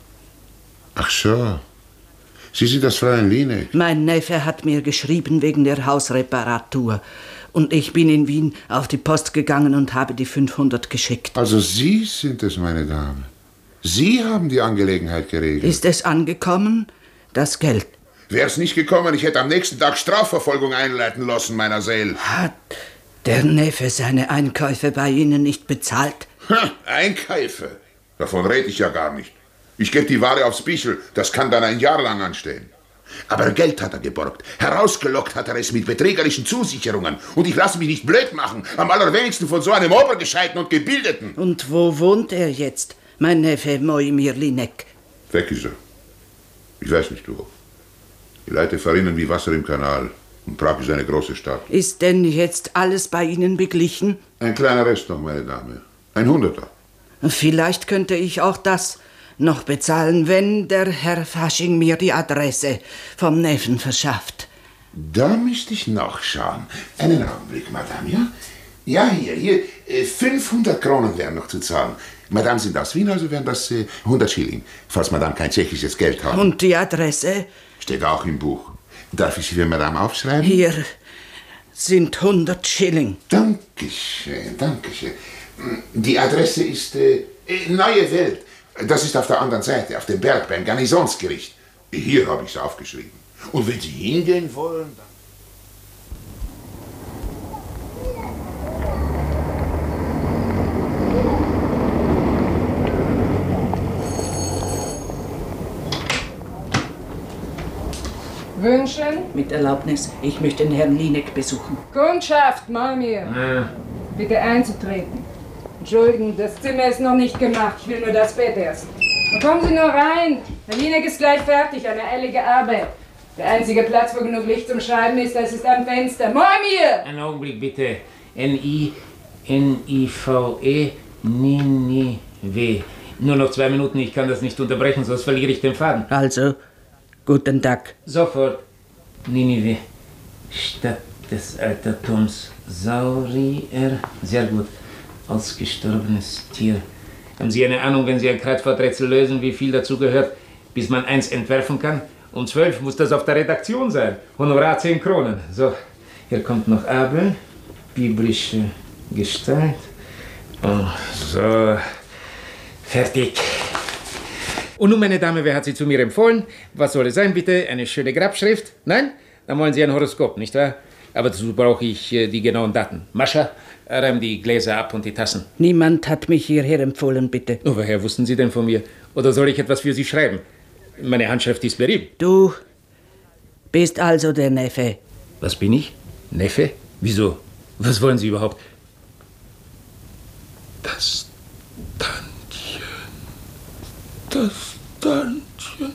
Ach so. Sie sind das Fräulein Linek? Mein Neffe hat mir geschrieben wegen der Hausreparatur. Und ich bin in Wien auf die Post gegangen und habe die fünfhundert geschickt. Also Sie sind es, meine Dame. Sie haben die Angelegenheit geregelt. Ist es angekommen, das Geld? Wäre es nicht gekommen, ich hätte am nächsten Tag Strafverfolgung einleiten lassen, meiner Seele. Hat der Neffe seine Einkäufe bei Ihnen nicht bezahlt? Ha, Einkäufe? Davon rede ich ja gar nicht. Ich gebe die Ware aufs Bichel, das kann dann ein Jahr lang anstehen. Aber Geld hat er geborgt. Herausgelockt hat er es mit betrügerischen Zusicherungen. Und ich lasse mich nicht blöd machen, am allerwenigsten von so einem Obergescheiten und Gebildeten. Und wo wohnt er jetzt, mein Neffe Moimir Linek? Weg ist er. Ich weiß nicht wo. Die Leute verrinnen wie Wasser im Kanal. Und Prag ist eine große Stadt. Ist denn jetzt alles bei Ihnen beglichen? Ein kleiner Rest noch, meine Dame. Ein Hunderter. Vielleicht könnte ich auch das noch bezahlen, wenn der Herr Fasching mir die Adresse vom Neffen verschafft. Da müsste ich nachschauen. Einen Augenblick, Madame, ja? Ja, hier, hier, äh, fünfhundert Kronen wären noch zu zahlen. Madame sind aus Wien, also wären das äh, hundert Schilling, falls Madame kein tschechisches Geld hat. Und die Adresse? Steht auch im Buch. Darf ich sie für Madame aufschreiben? Hier sind hundert Schilling. Dankeschön, Dankeschön. Die Adresse ist äh, Neue Welt. Das ist auf der anderen Seite, auf dem Berg beim Garnisonsgericht. Hier habe ich es aufgeschrieben. Und wenn Sie hingehen wollen, dann... Wünschen? Mit Erlaubnis, ich möchte den Herrn Linek besuchen. Kundschaft, Malmir. Ja. Bitte einzutreten. Entschuldigen, das Zimmer ist noch nicht gemacht. Ich will nur das Bett erst. Dann kommen Sie nur rein. Herr Linek ist gleich fertig, eine eilige Arbeit. Der einzige Platz, wo genug Licht zum Schreiben ist, das ist am Fenster. Malmir! Einen Augenblick bitte. N I N I V E Ninive. Nur noch zwei Minuten, ich kann das nicht unterbrechen, sonst verliere ich den Faden. Also, guten Tag. Sofort. Ninive. Stadt des Altertums. Saurier. Sehr gut. Ausgestorbenes Tier. Haben Sie eine Ahnung, wenn Sie ein Kreuzworträtsel lösen, wie viel dazu gehört, bis man eins entwerfen kann? Um zwölf muss das auf der Redaktion sein. Honorar zehn Kronen. So, hier kommt noch Abel. Biblische Gestalt. Oh, so. Fertig. Und nun, meine Dame, wer hat Sie zu mir empfohlen? Was soll es sein, bitte? Eine schöne Grabschrift? Nein? Dann wollen Sie ein Horoskop, nicht wahr? Aber dazu brauche ich äh, die genauen Daten. Mascha, räum die Gläser ab und die Tassen. Niemand hat mich hierher empfohlen, bitte. Oh, woher wussten Sie denn von mir? Oder soll ich etwas für Sie schreiben? Meine Handschrift ist berühmt. Du bist also der Neffe. Was bin ich? Neffe? Wieso? Was wollen Sie überhaupt? Das Tantchen. Das Tantchen.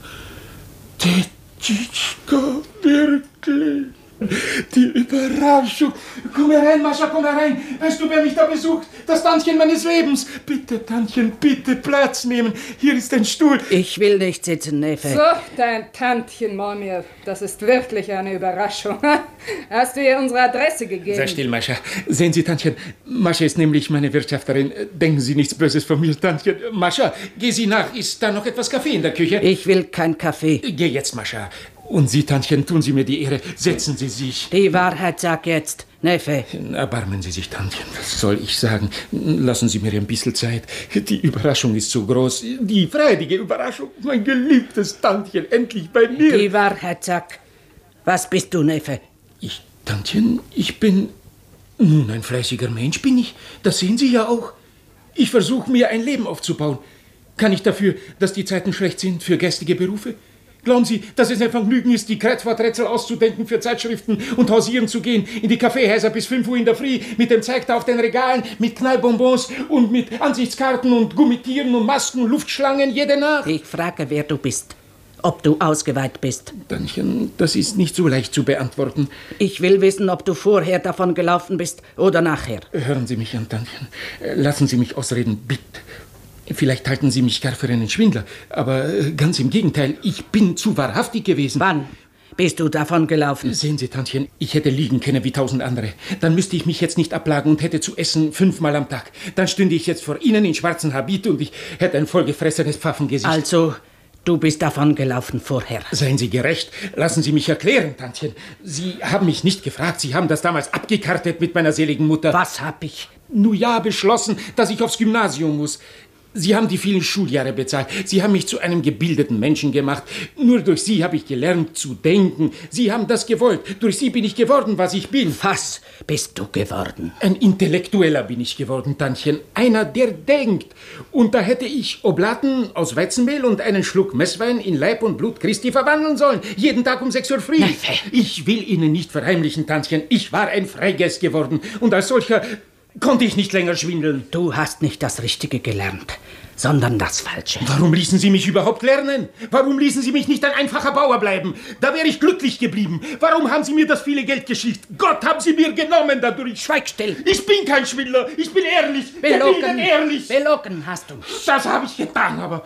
Tetschitschka, wirklich. Die Überraschung. Komm herein, Mascha, komm herein. Weißt du, wer mich da besucht? Das Tantchen meines Lebens. Bitte, Tantchen, bitte Platz nehmen. Hier ist ein Stuhl. Ich will nicht sitzen, Neffe. So, dein Tantchen, Malmir. Das ist wirklich eine Überraschung. Hast du ihr unsere Adresse gegeben? Sei still, Mascha. Sehen Sie, Tantchen, Mascha ist nämlich meine Wirtschafterin. Denken Sie nichts Böses von mir, Tantchen. Mascha, geh Sie nach. Ist da noch etwas Kaffee in der Küche? Ich will kein Kaffee. Geh jetzt, Mascha. Und Sie, Tantchen, tun Sie mir die Ehre. Setzen Sie sich. Die Wahrheit sag jetzt, Neffe. Erbarmen Sie sich, Tantchen. Was soll ich sagen? Lassen Sie mir ein bisschen Zeit. Die Überraschung ist so groß. Die freudige Überraschung. Mein geliebtes Tantchen, endlich bei mir. Die Wahrheit sag. Was bist du, Neffe? Ich, Tantchen, ich bin... Nun, ein fleißiger Mensch bin ich. Das sehen Sie ja auch. Ich versuche mir ein Leben aufzubauen. Kann ich dafür, dass die Zeiten schlecht sind für geistige Berufe? Glauben Sie, dass es ein Vergnügen ist, die Kreuzworträtsel auszudenken für Zeitschriften und hausieren zu gehen, in die Kaffeehäuser bis fünf Uhr in der Früh, mit dem Zeigter auf den Regalen, mit Knallbonbons und mit Ansichtskarten und Gummitieren und Masken und Luftschlangen jede Nacht? Ich frage, wer du bist. Ob du ausgeweiht bist. Tantchen, das ist nicht so leicht zu beantworten. Ich will wissen, ob du vorher davon gelaufen bist oder nachher. Hören Sie mich an, Tantchen. Lassen Sie mich ausreden, bitte. Vielleicht halten Sie mich gar für einen Schwindler, aber ganz im Gegenteil, ich bin zu wahrhaftig gewesen. Wann bist du davon gelaufen? Sehen Sie, Tantchen, ich hätte liegen können wie tausend andere. Dann müsste ich mich jetzt nicht ablagen und hätte zu essen fünfmal am Tag. Dann stünde ich jetzt vor Ihnen in schwarzen Habit und ich hätte ein vollgefressenes Pfaffengesicht. Also, du bist davon gelaufen vorher. Seien Sie gerecht. Lassen Sie mich erklären, Tantchen. Sie haben mich nicht gefragt. Sie haben das damals abgekartet mit meiner seligen Mutter. Was hab ich? Nun ja, beschlossen, dass ich aufs Gymnasium muss. Sie haben die vielen Schuljahre bezahlt. Sie haben mich zu einem gebildeten Menschen gemacht. Nur durch Sie habe ich gelernt zu denken. Sie haben das gewollt. Durch Sie bin ich geworden, was ich bin. Was bist du geworden? Ein Intellektueller bin ich geworden, Tantchen. Einer, der denkt. Und da hätte ich Oblaten aus Weizenmehl und einen Schluck Messwein in Leib und Blut Christi verwandeln sollen. Jeden Tag um sechs Uhr früh. Neffe. Ich will Ihnen nicht verheimlichen, Tantchen. Ich war ein Freigeist geworden. Und als solcher konnte ich nicht länger schwindeln. Du hast nicht das Richtige gelernt, sondern das Falsche. Warum ließen Sie mich überhaupt lernen? Warum ließen Sie mich nicht ein einfacher Bauer bleiben? Da wäre ich glücklich geblieben. Warum haben Sie mir das viele Geld geschickt? Gott, haben Sie mir genommen dadurch. Schweig still. Ich bin kein Schwindler. Ich bin ehrlich. Belogen. Ich bin ehrlich. Belogen hast du. Das habe ich getan, aber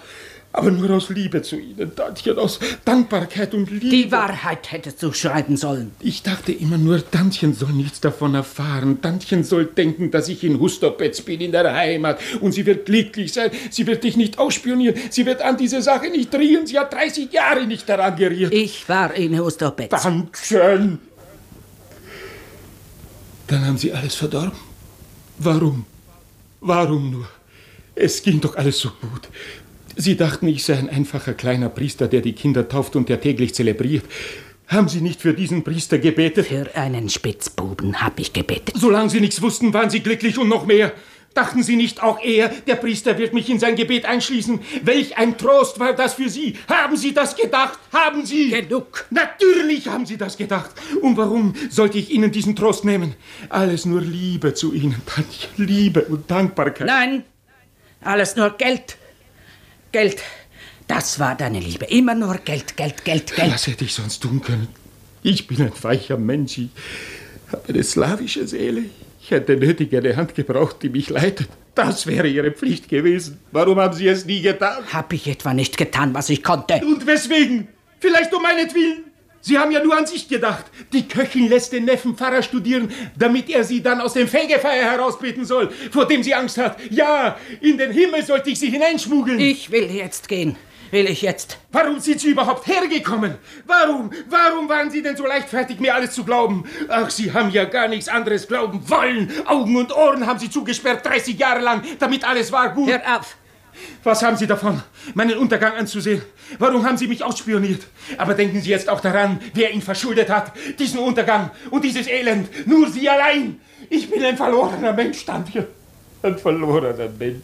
Aber nur aus Liebe zu Ihnen, Tantchen, aus Dankbarkeit und Liebe. Die Wahrheit hättest du schreiben sollen. Ich dachte immer nur, Tantchen soll nichts davon erfahren. Tantchen soll denken, dass ich in Hustopetz bin, in der Heimat. Und sie wird glücklich sein. Sie wird dich nicht ausspionieren. Sie wird an diese Sache nicht rühren. Sie hat dreißig Jahre nicht daran gerührt. Ich war in Hustopetz. Dankeschön. Dann haben Sie alles verdorben. Warum? Warum nur? Es ging doch alles so gut. Sie dachten, ich sei ein einfacher kleiner Priester, der die Kinder tauft und der täglich zelebriert. Haben Sie nicht für diesen Priester gebetet? Für einen Spitzbuben habe ich gebetet. Solange Sie nichts wussten, waren Sie glücklich und noch mehr. Dachten Sie nicht auch eher, der Priester wird mich in sein Gebet einschließen? Welch ein Trost war das für Sie? Haben Sie das gedacht? Haben Sie? Genug. Natürlich haben Sie das gedacht. Und warum sollte ich Ihnen diesen Trost nehmen? Alles nur Liebe zu Ihnen, Tantchen. Liebe und Dankbarkeit. Nein, alles nur Geld. Geld, das war deine Liebe. Immer nur Geld, Geld, Geld, Geld. Was hätte ich sonst tun können? Ich bin ein weicher Mensch. Ich habe eine slawische Seele. Ich hätte nötig eine Hand gebraucht, die mich leitet. Das wäre Ihre Pflicht gewesen. Warum haben Sie es nie getan? Hab ich etwa nicht getan, was ich konnte? Und weswegen? Vielleicht um meinetwillen? Sie haben ja nur an sich gedacht. Die Köchin lässt den Neffen Pfarrer studieren, damit er sie dann aus dem Fegefeuer herausbitten soll, vor dem sie Angst hat. Ja, in den Himmel sollte ich sie hineinschmuggeln. Ich will jetzt gehen. Will ich jetzt. Warum sind Sie überhaupt hergekommen? Warum? Warum waren Sie denn so leichtfertig, mir alles zu glauben? Ach, Sie haben ja gar nichts anderes glauben wollen. Augen und Ohren haben Sie zugesperrt, dreißig Jahre lang, damit alles war gut. Hör auf. Was haben Sie davon, meinen Untergang anzusehen? Warum haben Sie mich ausspioniert? Aber denken Sie jetzt auch daran, wer ihn verschuldet hat. Diesen Untergang und dieses Elend. Nur Sie allein. Ich bin ein verlorener Mensch, Tantchen. Ein verlorener Mensch.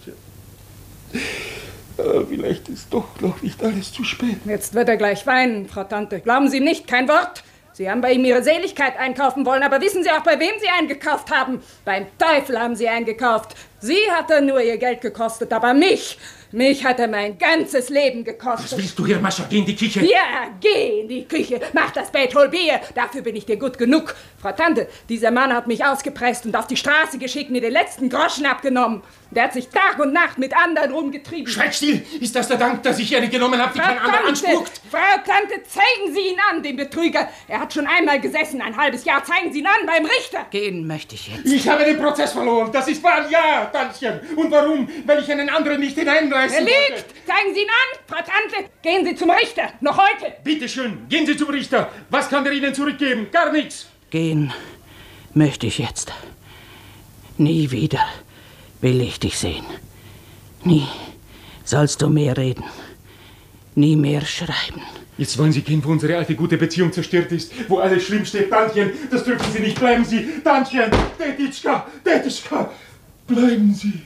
Aber vielleicht ist doch noch nicht alles zu spät. Jetzt wird er gleich weinen, Frau Tante. Glauben Sie nicht, kein Wort. Sie haben bei ihm Ihre Seligkeit einkaufen wollen, aber wissen Sie auch, bei wem Sie eingekauft haben? Beim Teufel haben Sie eingekauft. Sie hat er nur Ihr Geld gekostet, aber mich, mich hat er mein ganzes Leben gekostet. Was willst du hier, Mascha? Geh in die Küche. Ja, geh in die Küche, mach das Bett, hol Bier. Dafür bin ich dir gut genug. Frau Tante, dieser Mann hat mich ausgepresst und auf die Straße geschickt, mir den letzten Groschen abgenommen. Der hat sich Tag und Nacht mit anderen rumgetrieben. Schweig still! Ist das der Dank, dass ich eine genommen habe, die Frau kein anderer Tante, anspuckt? Frau Tante, zeigen Sie ihn an, den Betrüger. Er hat schon einmal gesessen, ein halbes Jahr. Zeigen Sie ihn an beim Richter. Gehen möchte ich jetzt. Ich habe den Prozess verloren. Das ist wahr, ja, Tantchen. Und warum? Weil ich einen anderen nicht hineinreißen Er wollte. lügt! Zeigen Sie ihn an, Frau Tante. Gehen Sie zum Richter. Noch heute. Bitte schön, gehen Sie zum Richter. Was kann er Ihnen zurückgeben? Gar nichts. Gehen möchte ich jetzt. Nie wieder will ich dich sehen. Nie sollst du mehr reden. Nie mehr schreiben. Jetzt wollen Sie gehen, wo unsere alte gute Beziehung zerstört ist, wo alles schlimm steht. Tantchen, das dürfen Sie nicht. Bleiben Sie. Tantchen, Tetitschka, Tetitschka, bleiben Sie.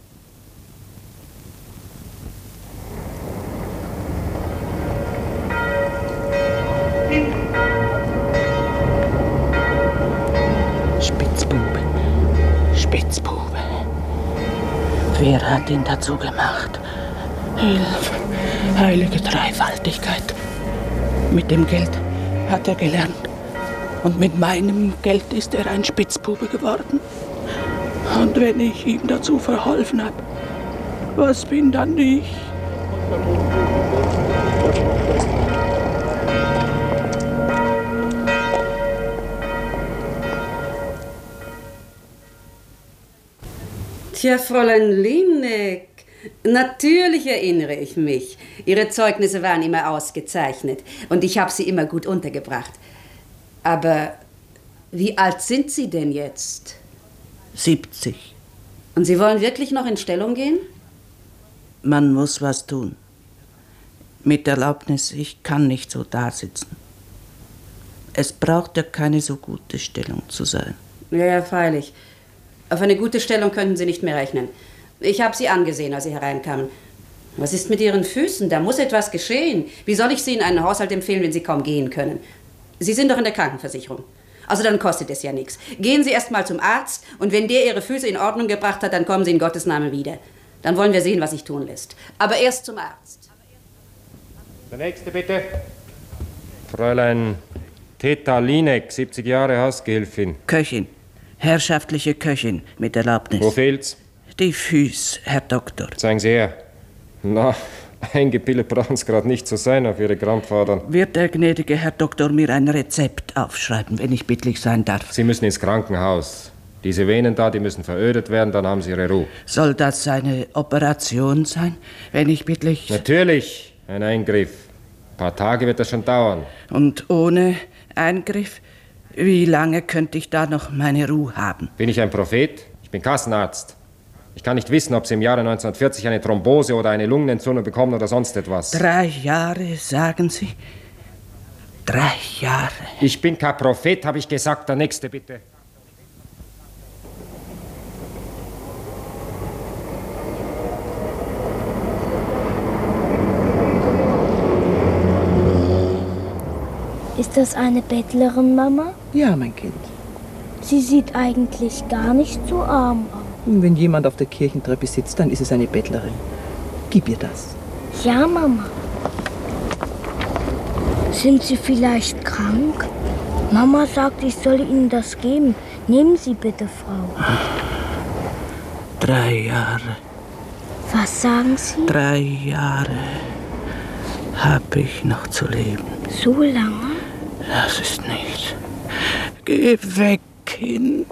Spitzbube, Spitzbube. Wer hat ihn dazu gemacht? Hilfe, heilige Dreifaltigkeit. Mit dem Geld hat er gelernt. Und mit meinem Geld ist er ein Spitzbube geworden. Und wenn ich ihm dazu verholfen habe, was bin dann ich? Tja, Fräulein Linek, natürlich erinnere ich mich. Ihre Zeugnisse waren immer ausgezeichnet und ich habe sie immer gut untergebracht. Aber wie alt sind Sie denn jetzt? siebzig. Und Sie wollen wirklich noch in Stellung gehen? Man muss was tun. Mit Erlaubnis, ich kann nicht so dasitzen. Es braucht ja keine so gute Stellung zu sein. Ja, ja, freilich. Auf eine gute Stellung könnten Sie nicht mehr rechnen. Ich habe Sie angesehen, als Sie hereinkamen. Was ist mit Ihren Füßen? Da muss etwas geschehen. Wie soll ich Sie in einen Haushalt empfehlen, wenn Sie kaum gehen können? Sie sind doch in der Krankenversicherung. Also dann kostet es ja nichts. Gehen Sie erst mal zum Arzt und wenn der Ihre Füße in Ordnung gebracht hat, dann kommen Sie in Gottes Namen wieder. Dann wollen wir sehen, was sich tun lässt. Aber erst zum Arzt. Der Nächste bitte. Fräulein Theta Linek, siebzig Jahre Hausgehilfin. Köchin. Herrschaftliche Köchin, mit Erlaubnis. Wo fehlt's? Die Füße, Herr Doktor. Zeigen Sie her. Na, Eingebildet brauchen es gerade nicht zu sein auf Ihre Krampfadern. Wird der gnädige Herr Doktor mir ein Rezept aufschreiben, wenn ich bittlich sein darf? Sie müssen ins Krankenhaus. Diese Venen da, die müssen verödet werden, dann haben Sie Ihre Ruhe. Soll das eine Operation sein, wenn ich bittlich... Natürlich, ein Eingriff. Ein paar Tage wird das schon dauern. Und ohne Eingriff? Wie lange könnte ich da noch meine Ruhe haben? Bin ich ein Prophet? Ich bin Kassenarzt. Ich kann nicht wissen, ob Sie im Jahre neunzehnhundertvierzig eine Thrombose oder eine Lungenentzündung bekommen oder sonst etwas. Drei Jahre, sagen Sie? Drei Jahre. Ich bin kein Prophet, habe ich gesagt. Der Nächste, bitte. Ist das eine Bettlerin, Mama? Ja, mein Kind. Sie sieht eigentlich gar nicht so arm aus. Wenn jemand auf der Kirchentreppe sitzt, dann ist es eine Bettlerin. Gib ihr das. Ja, Mama. Sind Sie vielleicht krank? Mama sagt, ich soll Ihnen das geben. Nehmen Sie bitte, Frau. Drei Jahre. Was sagen Sie? Drei Jahre habe ich noch zu leben. So lange? Das ist nichts. Geh weg, Kind.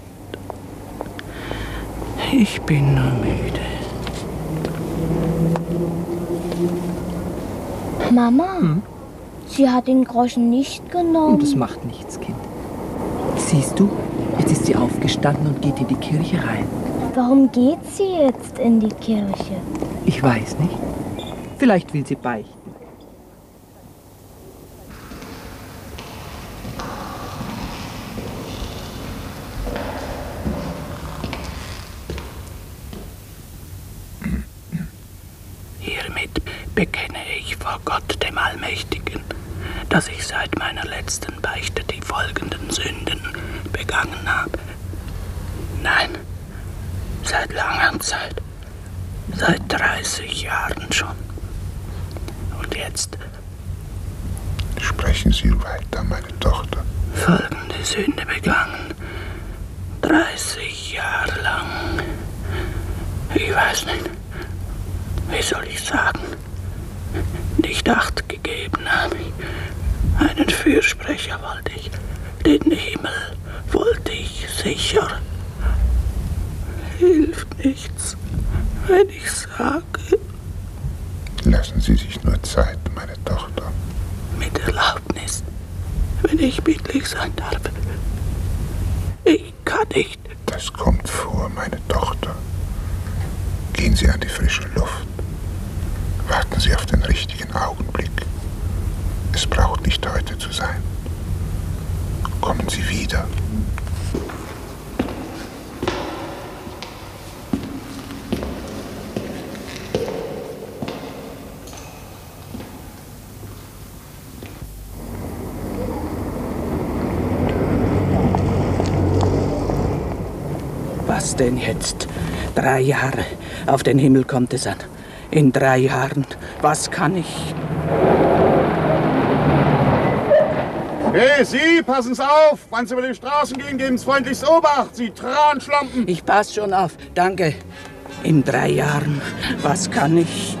Ich bin nur müde. Mama, hm? Sie hat den Groschen nicht genommen. Das macht nichts, Kind. Siehst du, jetzt ist sie aufgestanden und geht in die Kirche rein. Warum geht sie jetzt in die Kirche? Ich weiß nicht. Vielleicht will sie beichten. Hiermit bekenne ich vor Gott, dem Allmächtigen, dass ich seit meiner letzten Beichte die folgenden Sünden begangen habe. Nein, seit langer Zeit, seit dreißig Jahren schon. Und jetzt... Sprechen Sie weiter, meine Tochter. Folgende Sünde begangen, dreißig Jahre lang. Ich weiß nicht, wie soll ich sagen, nicht Acht gegeben habe ich. Einen Fürsprecher wollte ich, den Himmel wollte ich sicher. Hilft nichts, wenn ich sage. Lassen Sie sich nur Zeit, meine Tochter. Mit Erlaubnis, wenn ich bittlich sein darf. Ich kann nicht. Das kommt vor, meine Tochter. Gehen Sie an die frische Luft. Warten Sie auf den richtigen Augenblick. Es braucht nicht heute zu sein. Kommen Sie wieder. Was denn jetzt? Drei Jahre. Auf den Himmel kommt es an. In drei Jahren. Was kann ich? Hey, Sie, passen Sie auf! Wenn Sie über die Straßen gehen, geben Sie freundlichst Obacht, Sie Transchlampen! Ich pass schon auf, danke. In drei Jahren. Was kann ich?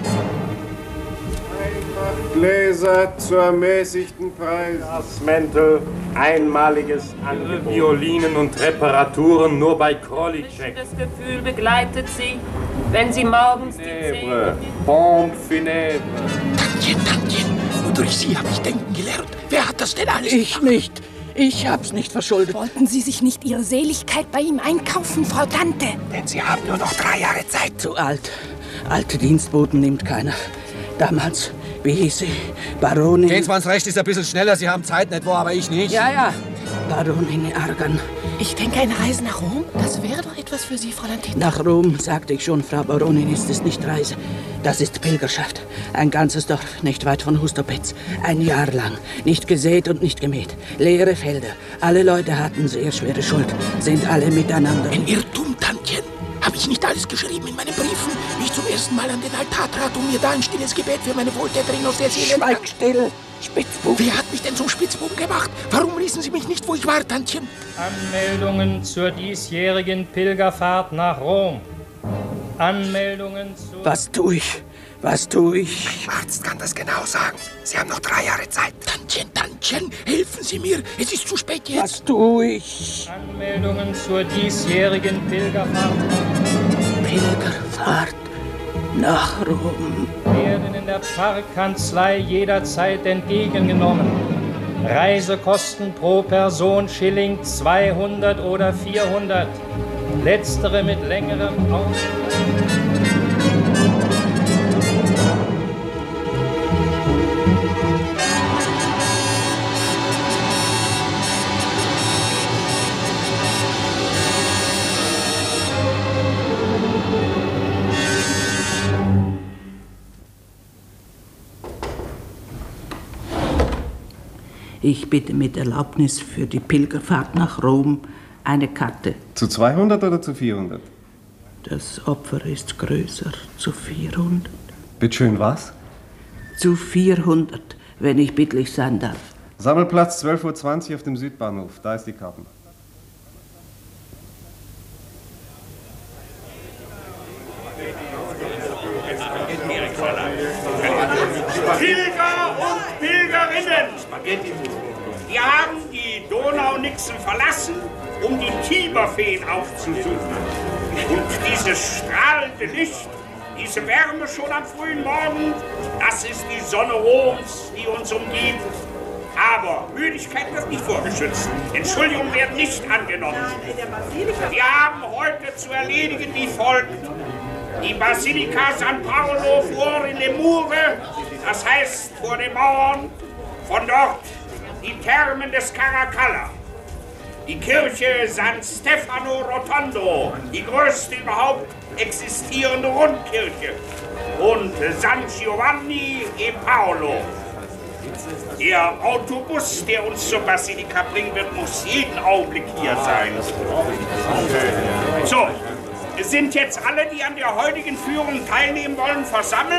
Gläser zur ermäßigten Preis. Glasmäntel, einmaliges Angebot. Violinen und Reparaturen nur bei Krolicek. Das Gefühl begleitet Sie, wenn Sie morgens die Zähne... Pompe funèbre. Tantchen, Tantchen, nur durch Sie habe ich denken gelernt. Wer hat das denn alles? Ich nicht. Ich hab's nicht verschuldet. Wollten Sie sich nicht Ihre Seligkeit bei ihm einkaufen, Frau Tante? Denn Sie haben nur noch drei Jahre Zeit. Zu alt. Alte Dienstboten nimmt keiner. Damals, wie hieß sie? Baronin... Gehen Sie mal ins Recht, ist ein bisschen schneller. Sie haben Zeit, nicht wahr? Aber ich nicht. Ja, ja. Baronin Argan. Ich denke, eine Reise nach Rom, das wäre doch etwas für Sie, Fräulein Tita. Nach Rom, sagte ich schon, Frau Baronin, ist es nicht Reise. Das ist Pilgerschaft. Ein ganzes Dorf, nicht weit von Hustopetz. Ein Jahr lang. Nicht gesät und nicht gemäht. Leere Felder. Alle Leute hatten sehr schwere Schuld. Sind alle miteinander. Ein Irrtum, Tantchen. Habe ich nicht alles geschrieben in meinen Briefen, wie ich zum ersten Mal an den Altar trat, um mir da ein stilles Gebet für meine Wohltäterin aus der Seele... Schweig still, Spitzbub. Wer hat mich denn zum Spitzbuben gemacht? Warum ließen Sie mich nicht, wo ich war, Tantchen? Anmeldungen zur diesjährigen Pilgerfahrt nach Rom. Anmeldungen zu... Was tue ich? Was tue ich? Ein Arzt kann das genau sagen. Sie haben noch drei Jahre Zeit. Tantchen, Tantchen, helfen Sie mir. Es ist zu spät jetzt. Was tue ich? Anmeldungen zur diesjährigen Pilgerfahrt. Pilgerfahrt nach Rom. Werden in der Pfarrkanzlei jederzeit entgegengenommen. Reisekosten pro Person Schilling zweihundert oder vierhundert. Letztere mit längerem Aufenthalt. Ich bitte mit Erlaubnis für die Pilgerfahrt nach Rom eine Karte. Zu zweihundert oder zu vierhundert? Das Opfer ist größer, zu vierhundert. Bitteschön, was? Zu vierhundert, wenn ich bittlich sein darf. Sammelplatz zwölf Uhr zwanzig auf dem Südbahnhof. Da ist die Karte. Pilger und Pilgerinnen! Wir haben die Donau-Nixen verlassen, um die Tiberfeen aufzusuchen. Und dieses strahlende Licht, diese Wärme schon am frühen Morgen, das ist die Sonne Roms, die uns umgibt. Aber Müdigkeit wird nicht vorgeschützt. Entschuldigungen werden nicht angenommen. Wir haben heute zu erledigen wie folgt. Die Basilika San Paolo vor in den Mure, das heißt vor den Mauern, von dort die Thermen des Caracalla, die Kirche San Stefano Rotondo, die größte überhaupt existierende Rundkirche, und San Giovanni e Paolo. Der Autobus, der uns zur Basilika bringen wird, muss jeden Augenblick hier sein. So. Sind jetzt alle, die an der heutigen Führung teilnehmen wollen, versammelt?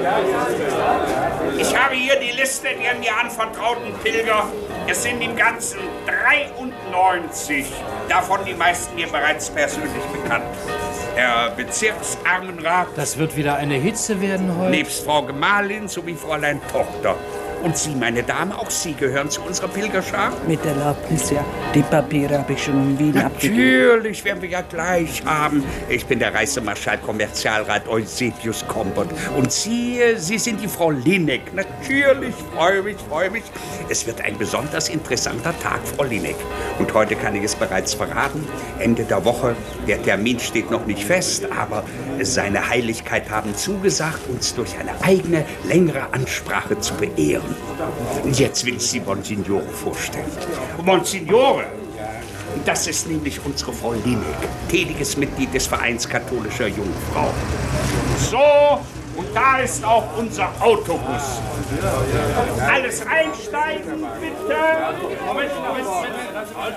Ich habe hier die Liste der mir anvertrauten Pilger. Es sind im Ganzen dreiundneunzig, davon die meisten mir bereits persönlich bekannt. Der Bezirksarmenrat... Das wird wieder eine Hitze werden heute. Nebst Frau Gemahlin sowie Fräulein Tochter. Und Sie, meine Dame, auch Sie gehören zu unserer Pilgerschar? Mit Erlaubnis, ja. Die Papiere habe ich schon in Wien abgegeben. Natürlich, werden wir ja gleich haben. Ich bin der Reisemarschall Kommerzialrat Eusebius Kompott. Und Sie, Sie sind die Frau Linek. Natürlich, freue mich, freue mich. Es wird ein besonders interessanter Tag, Frau Linek. Und heute kann ich es bereits verraten. Ende der Woche, der Termin steht noch nicht fest, aber seine Heiligkeit haben zugesagt, uns durch eine eigene, längere Ansprache zu beehren. Und jetzt will ich Sie Monsignore vorstellen. Monsignore, das ist nämlich unsere Frau Linek, tätiges Mitglied des Vereins katholischer Jungfrau. So, und da ist auch unser Autobus. Alles einsteigen, bitte. Moment, Moment, Moment.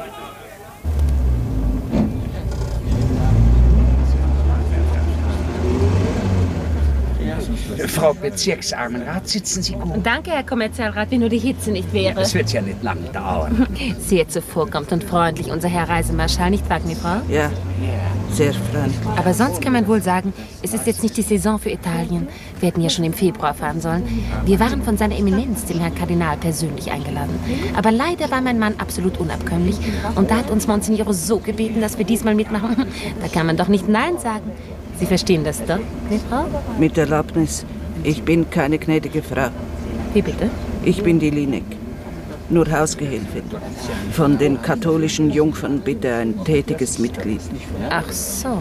Frau Bezirksarmenrat, sitzen Sie gut? Danke, Herr Kommerzialrat, wenn nur die Hitze nicht wäre. Das wird ja nicht lang dauern. Sehr zuvorkommend und freundlich, unser Herr Reisemarschall, nicht wahr, Frau? Ja, sehr freundlich. Aber sonst kann man wohl sagen, es ist jetzt nicht die Saison für Italien. Wir hätten ja schon im Februar fahren sollen. Wir waren von seiner Eminenz, dem Herrn Kardinal, persönlich eingeladen. Aber leider war mein Mann absolut unabkömmlich. Und da hat uns Monsignore so gebeten, dass wir diesmal mitmachen. Da kann man doch nicht Nein sagen. Sie verstehen das doch, nicht Frau? Mit Erlaubnis, ich bin keine gnädige Frau. Wie bitte? Ich bin die Linek, nur Hausgehilfin. Von den katholischen Jungfern bitte ein tätiges Mitglied. Ach so.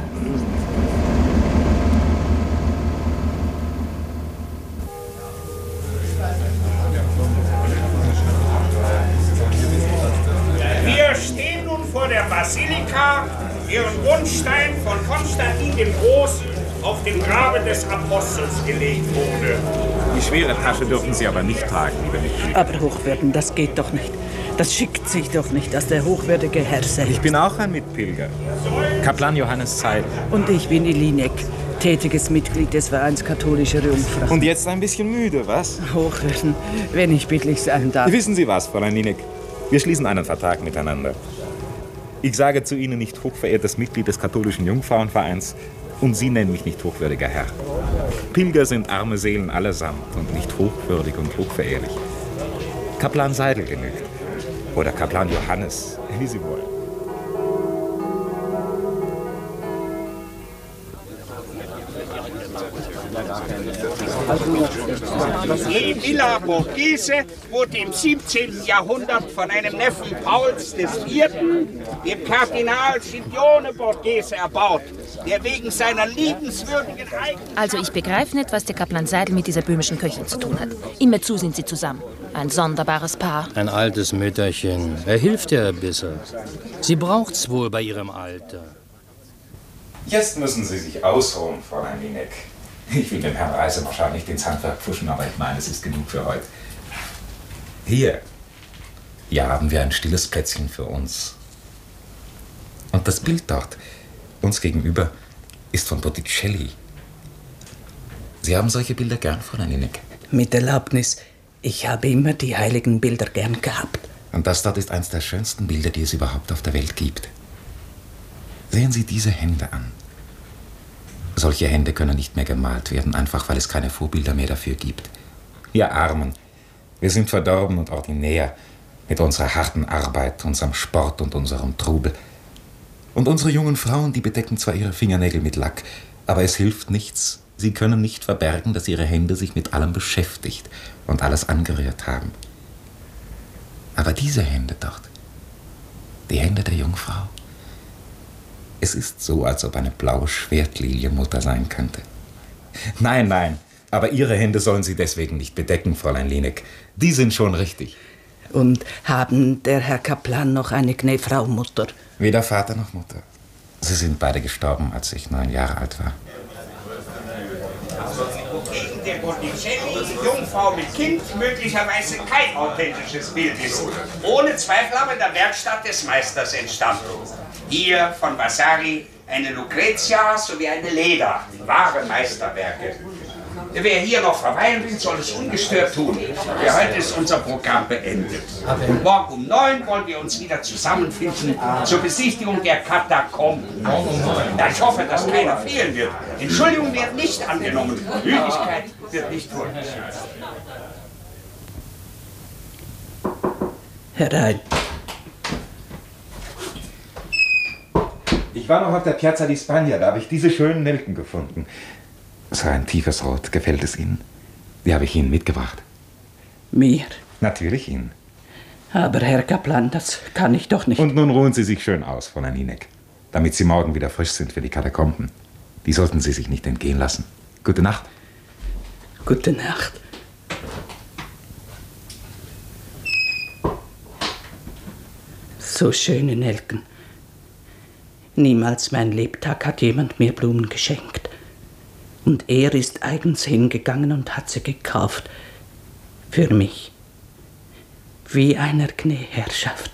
Wir stehen nun vor der Basilika, deren Grundstein von Konstantin dem Großen auf dem Grabe des Apostels gelegt wurde. Die schwere Tasche dürfen Sie aber nicht tragen, liebe Mitglieder. Aber Hochwürden, das geht doch nicht. Das schickt sich doch nicht, dass der hochwürdige Herr selbst... Ich bin auch ein Mitpilger. Kaplan Johannes Zeil. Und ich bin die Linek, tätiges Mitglied des Vereins katholischer Jungfrau. Und jetzt ein bisschen müde, was? Hochwürden, wenn ich bittlich sein darf. Wissen Sie was, Fräulein Linek? Wir schließen einen Vertrag miteinander. Ich sage zu Ihnen nicht hochverehrtes Mitglied des katholischen Jungfrauenvereins, Und Sie nennen mich nicht hochwürdiger Herr. Pilger sind arme Seelen allesamt und nicht hochwürdig und hochverehrlich. Kaplan Seidel genügt. Oder Kaplan Johannes, wie Sie wollen. Die Villa Borghese wurde im siebzehnten Jahrhundert von einem Neffen Pauls des Vierten, dem Kardinal Scipione Borghese, erbaut, der wegen seiner liebenswürdigen Eigenschaften... Also ich begreife nicht, was der Kaplan Seidel mit dieser böhmischen Köchin zu tun hat. Immerzu sind sie zusammen. Ein sonderbares Paar. Ein altes Mütterchen. Er hilft ihr ein bisschen. Sie braucht's wohl bei ihrem Alter. Jetzt müssen Sie sich ausruhen, Fräulein Linek. Ich will dem Herrn Reisemarschall nicht ins Handwerk pfuschen, aber ich meine, es ist genug für heute. Hier. Hier haben wir ein stilles Plätzchen für uns. Und das Bild dort, uns gegenüber, ist von Botticelli. Sie haben solche Bilder gern, Fräulein Linek? Mit Erlaubnis, ich habe immer die heiligen Bilder gern gehabt. Und das dort ist eines der schönsten Bilder, die es überhaupt auf der Welt gibt. Sehen Sie diese Hände an. Solche Hände können nicht mehr gemalt werden, einfach weil es keine Vorbilder mehr dafür gibt. Wir Armen, wir sind verdorben und ordinär mit unserer harten Arbeit, unserem Sport und unserem Trubel. Und unsere jungen Frauen, die bedecken zwar ihre Fingernägel mit Lack, aber es hilft nichts. Sie können nicht verbergen, dass ihre Hände sich mit allem beschäftigt und alles angerührt haben. Aber diese Hände dort, die Hände der Jungfrau, es ist so, als ob eine blaue Schwertlilie Mutter sein könnte. Nein, nein, aber Ihre Hände sollen Sie deswegen nicht bedecken, Fräulein Linek. Die sind schon richtig. Und haben der Herr Kaplan noch eine Gnäfrau Mutter? Weder Vater noch Mutter. Sie sind beide gestorben, als ich neun Jahre alt war. Gegen der Botticelli, die Jungfrau mit Kind, möglicherweise kein authentisches Bild ist. Ohne Zweifel aber in der Werkstatt des Meisters entstanden. Hier von Vasari eine Lucretia sowie eine Leda, wahre Meisterwerke. Wer hier noch verweilen will, soll es ungestört tun. Für heute ist unser Programm beendet. Und morgen um neun wollen wir uns wieder zusammenfinden zur Besichtigung der Katakomben. Ja, ich hoffe, dass keiner fehlen wird. Entschuldigung wird nicht angenommen. Müdigkeit wird nicht verurteilt. Herein. Ich war noch auf der Piazza di Spagna, da habe ich diese schönen Nelken gefunden. So ein tiefes Rot, gefällt es Ihnen? Die habe ich Ihnen mitgebracht. Mir? Natürlich Ihnen. Aber Herr Kaplan, das kann ich doch nicht. Und nun ruhen Sie sich schön aus, Fräulein Linek, damit Sie morgen wieder frisch sind für die Katakomben. Die sollten Sie sich nicht entgehen lassen. Gute Nacht. Gute Nacht. So schöne Nelken. Niemals mein Lebtag hat jemand mir Blumen geschenkt. Und er ist eigens hingegangen und hat sie gekauft. Für mich. Wie einer Gnäherrschaft.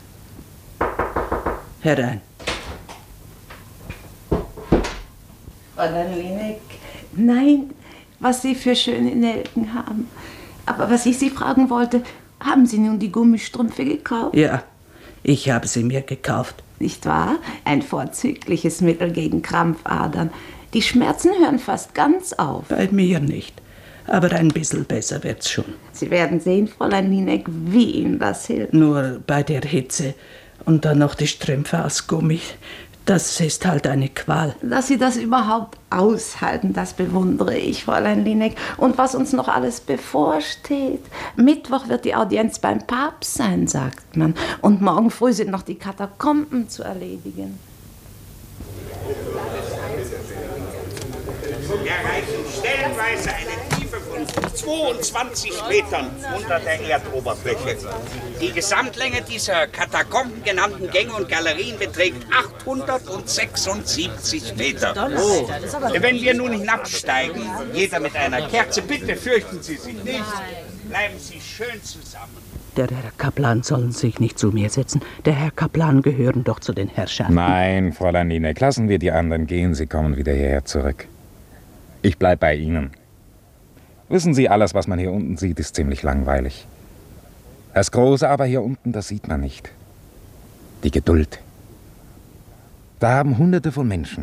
Herein. Fräulein Linek, nein, was Sie für schöne Nelken haben. Aber was ich Sie fragen wollte, haben Sie nun die Gummistrümpfe gekauft? Ja, ich habe sie mir gekauft. Nicht wahr? Ein vorzügliches Mittel gegen Krampfadern. Die Schmerzen hören fast ganz auf. Bei mir nicht. Aber ein bisschen besser wird's schon. Sie werden sehen, Fräulein Linek, wie Ihnen das hilft. Nur bei der Hitze und dann noch die Strümpfe aus Gummi. Das ist halt eine Qual. Dass Sie das überhaupt aushalten, das bewundere ich, Fräulein Linek. Und was uns noch alles bevorsteht. Mittwoch wird die Audienz beim Papst sein, sagt man. Und morgen früh sind noch die Katakomben zu erledigen. Wir erreichen stellenweise eine Tiefe von zweiundzwanzig Metern unter der Erdoberfläche. Die Gesamtlänge dieser Katakomben genannten Gänge und Galerien beträgt achthundertsechsundsiebzig Meter. Oh. Wenn wir nun hinabsteigen, jeder mit einer Kerze, bitte fürchten Sie sich nicht, bleiben Sie schön zusammen. Der Herr Kaplan sollen sich nicht zu mir setzen. Der Herr Kaplan gehören doch zu den Herrschaften. Nein, Fräulein Linek, lassen wir die anderen gehen. Sie kommen wieder hierher zurück. Ich bleib bei Ihnen. Wissen Sie, alles, was man hier unten sieht, ist ziemlich langweilig. Das Große aber hier unten, das sieht man nicht. Die Geduld. Da haben Hunderte von Menschen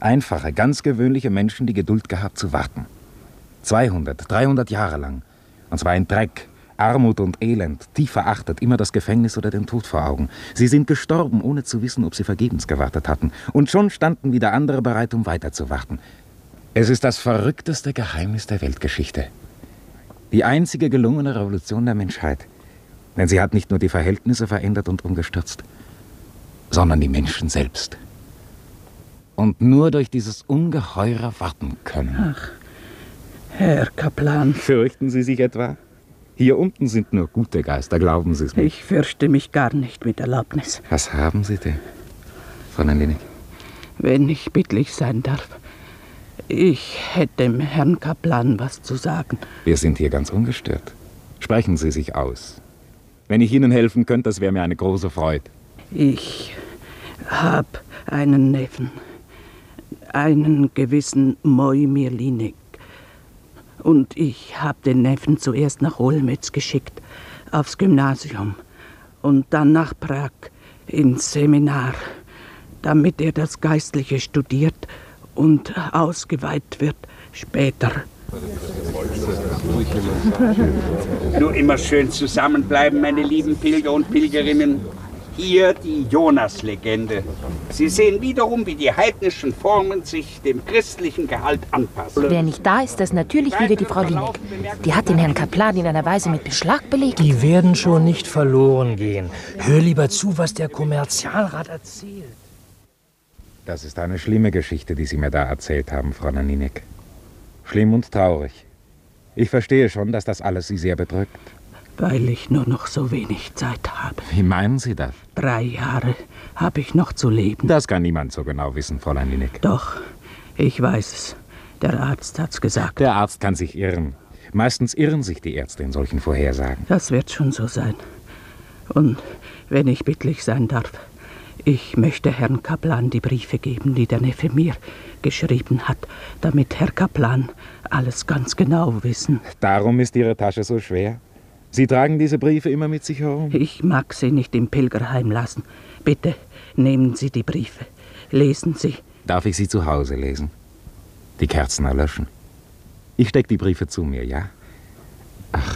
Einfache, ganz gewöhnliche Menschen die Geduld gehabt zu warten. zweihundert, dreihundert Jahre lang. Und zwar in Dreck, Armut und Elend, tief verachtet, immer das Gefängnis oder den Tod vor Augen. Sie sind gestorben, ohne zu wissen, ob sie vergebens gewartet hatten. Und schon standen wieder andere bereit, um weiterzuwarten. Es ist das verrückteste Geheimnis der Weltgeschichte. Die einzige gelungene Revolution der Menschheit. Denn sie hat nicht nur die Verhältnisse verändert und umgestürzt, sondern die Menschen selbst. Und nur durch dieses ungeheure Warten können. Ach, Herr Kaplan. Fürchten Sie sich etwa? Hier unten sind nur gute Geister, glauben Sie es mir. Ich fürchte mich gar nicht, mit Erlaubnis. Was haben Sie denn, Fräulein Linig? Wenn ich bittlich sein darf, ich hätte dem Herrn Kaplan was zu sagen. Wir sind hier ganz ungestört. Sprechen Sie sich aus. Wenn ich Ihnen helfen könnte, das wäre mir eine große Freude. Ich habe einen Neffen, einen gewissen Moimir Linek. Und ich habe den Neffen zuerst nach Olmütz geschickt, aufs Gymnasium und dann nach Prag ins Seminar, damit er das Geistliche studiert und ausgeweiht wird später. Nur immer schön zusammenbleiben, meine lieben Pilger und Pilgerinnen. Hier die Jonas-Legende. Sie sehen wiederum, wie die heidnischen Formen sich dem christlichen Gehalt anpassen. Wer nicht da ist, das natürlich wieder die Frau Linek. Die hat den Herrn Kaplan in einer Weise mit Beschlag belegt. Die werden schon nicht verloren gehen. Hör lieber zu, was der Kommerzialrat erzählt. Das ist eine schlimme Geschichte, die Sie mir da erzählt haben, Frau Naninek. Schlimm und traurig. Ich verstehe schon, dass das alles Sie sehr bedrückt. Weil ich nur noch so wenig Zeit habe. Wie meinen Sie das? Drei Jahre habe ich noch zu leben. Das kann niemand so genau wissen, Fräulein Linek. Doch, ich weiß es. Der Arzt hat's gesagt. Der Arzt kann sich irren. Meistens irren sich die Ärzte in solchen Vorhersagen. Das wird schon so sein. Und wenn ich bittlich sein darf, ich möchte Herrn Kaplan die Briefe geben, die der Neffe mir geschrieben hat, damit Herr Kaplan alles ganz genau wissen. Darum ist Ihre Tasche so schwer? Sie tragen diese Briefe immer mit sich herum? Ich mag sie nicht im Pilgerheim lassen. Bitte, nehmen Sie die Briefe. Lesen Sie. Darf ich sie zu Hause lesen? Die Kerzen erlöschen. Ich steck die Briefe zu mir, ja? Ach,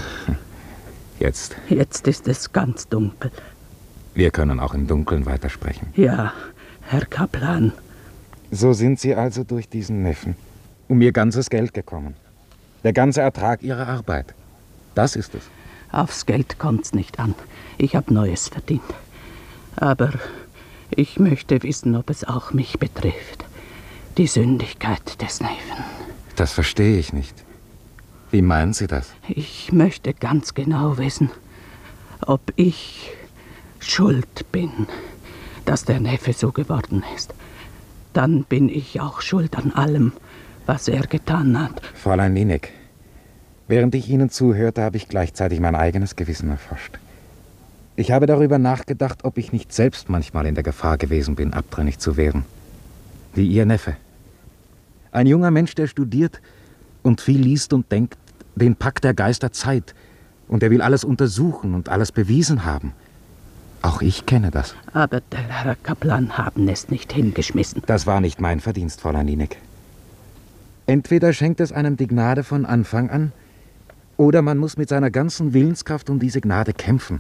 jetzt. Jetzt ist es ganz dunkel. Wir können auch im Dunkeln weitersprechen. Ja, Herr Kaplan. So sind Sie also durch diesen Neffen um Ihr ganzes Geld gekommen. Der ganze Ertrag Ihrer Arbeit. Das ist es. Aufs Geld kommt's nicht an. Ich habe Neues verdient. Aber ich möchte wissen, ob es auch mich betrifft. Die Sündigkeit des Neffen. Das verstehe ich nicht. Wie meinen Sie das? Ich möchte ganz genau wissen, ob ich schuld bin, dass der Neffe so geworden ist. Dann bin ich auch schuld an allem, was er getan hat. Fräulein Linek, während ich Ihnen zuhörte, habe ich gleichzeitig mein eigenes Gewissen erforscht. Ich habe darüber nachgedacht, ob ich nicht selbst manchmal in der Gefahr gewesen bin, abtrünnig zu werden. Wie Ihr Neffe. Ein junger Mensch, der studiert und viel liest und denkt, den packt der Geist der Zeit. Und er will alles untersuchen und alles bewiesen haben. Auch ich kenne das. Aber der Herr Kaplan haben es nicht hingeschmissen. Das war nicht mein Verdienst, Fräulein Linek. Entweder schenkt es einem die Gnade von Anfang an, oder man muss mit seiner ganzen Willenskraft um diese Gnade kämpfen.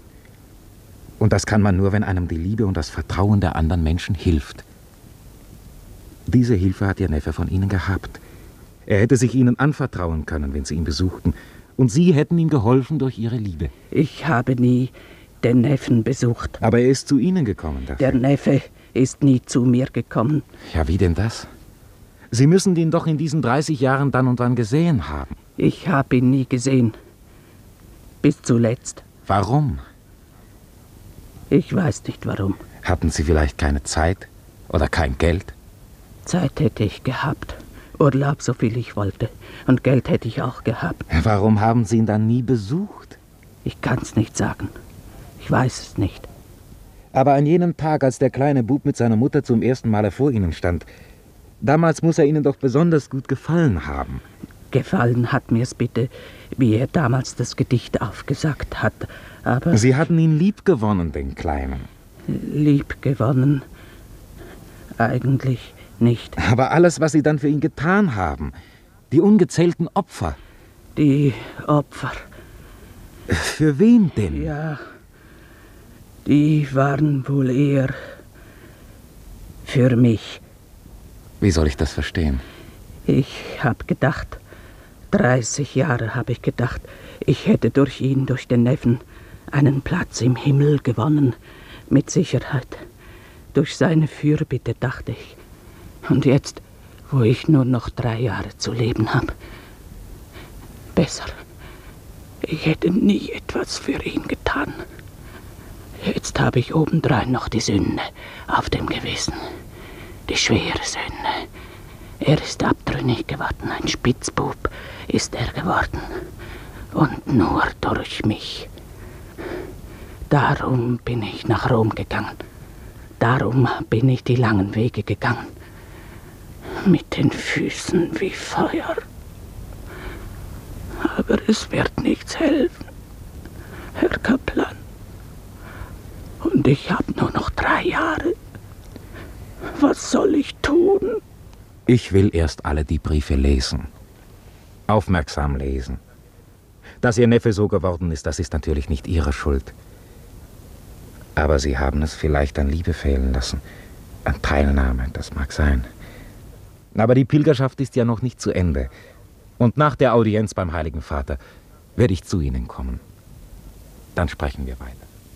Und das kann man nur, wenn einem die Liebe und das Vertrauen der anderen Menschen hilft. Diese Hilfe hat Ihr Neffe von Ihnen gehabt. Er hätte sich Ihnen anvertrauen können, wenn Sie ihn besuchten. Und Sie hätten ihm geholfen durch Ihre Liebe. Ich habe nie den Neffen besucht. Aber er ist zu Ihnen gekommen dafür. Der Neffe ist nie zu mir gekommen. Ja, wie denn das? Sie müssen ihn doch in diesen dreißig Jahren dann und wann gesehen haben. Ich habe ihn nie gesehen. Bis zuletzt. Warum? Ich weiß nicht warum. Hatten Sie vielleicht keine Zeit oder kein Geld? Zeit hätte ich gehabt. Urlaub, so viel ich wollte. Und Geld hätte ich auch gehabt. Warum haben Sie ihn dann nie besucht? Ich kann's nicht sagen. Ich weiß es nicht. Aber an jenem Tag, als der kleine Bub mit seiner Mutter zum ersten Male vor Ihnen stand, damals muss er Ihnen doch besonders gut gefallen haben. Gefallen hat mir's bitte, wie er damals das Gedicht aufgesagt hat. Aber Sie hatten ihn lieb gewonnen, den Kleinen. Lieb gewonnen? Eigentlich nicht. Aber alles, was Sie dann für ihn getan haben, die ungezählten Opfer. Die Opfer. Für wen denn? Ja, die waren wohl eher für mich. Wie soll ich das verstehen? Ich habe gedacht, dreißig Jahre habe ich gedacht, ich hätte durch ihn, durch den Neffen, einen Platz im Himmel gewonnen, mit Sicherheit. Durch seine Fürbitte, dachte ich. Und jetzt, wo ich nur noch drei Jahre zu leben habe, besser. Ich hätte nie etwas für ihn getan. Jetzt habe ich obendrein noch die Sünde auf dem Gewissen. Die schwere Sünde. Er ist abtrünnig geworden, ein Spitzbub ist er geworden. Und nur durch mich. Darum bin ich nach Rom gegangen. Darum bin ich die langen Wege gegangen. Mit den Füßen wie Feuer. Aber es wird nichts helfen, Herr Kaplan. Und ich habe nur noch drei Jahre. Was soll ich tun? Ich will erst alle die Briefe lesen. Aufmerksam lesen. Dass Ihr Neffe so geworden ist, das ist natürlich nicht Ihre Schuld. Aber Sie haben es vielleicht an Liebe fehlen lassen. An Teilnahme, das mag sein. Aber die Pilgerschaft ist ja noch nicht zu Ende. Und nach der Audienz beim Heiligen Vater werde ich zu Ihnen kommen. Dann sprechen wir weiter.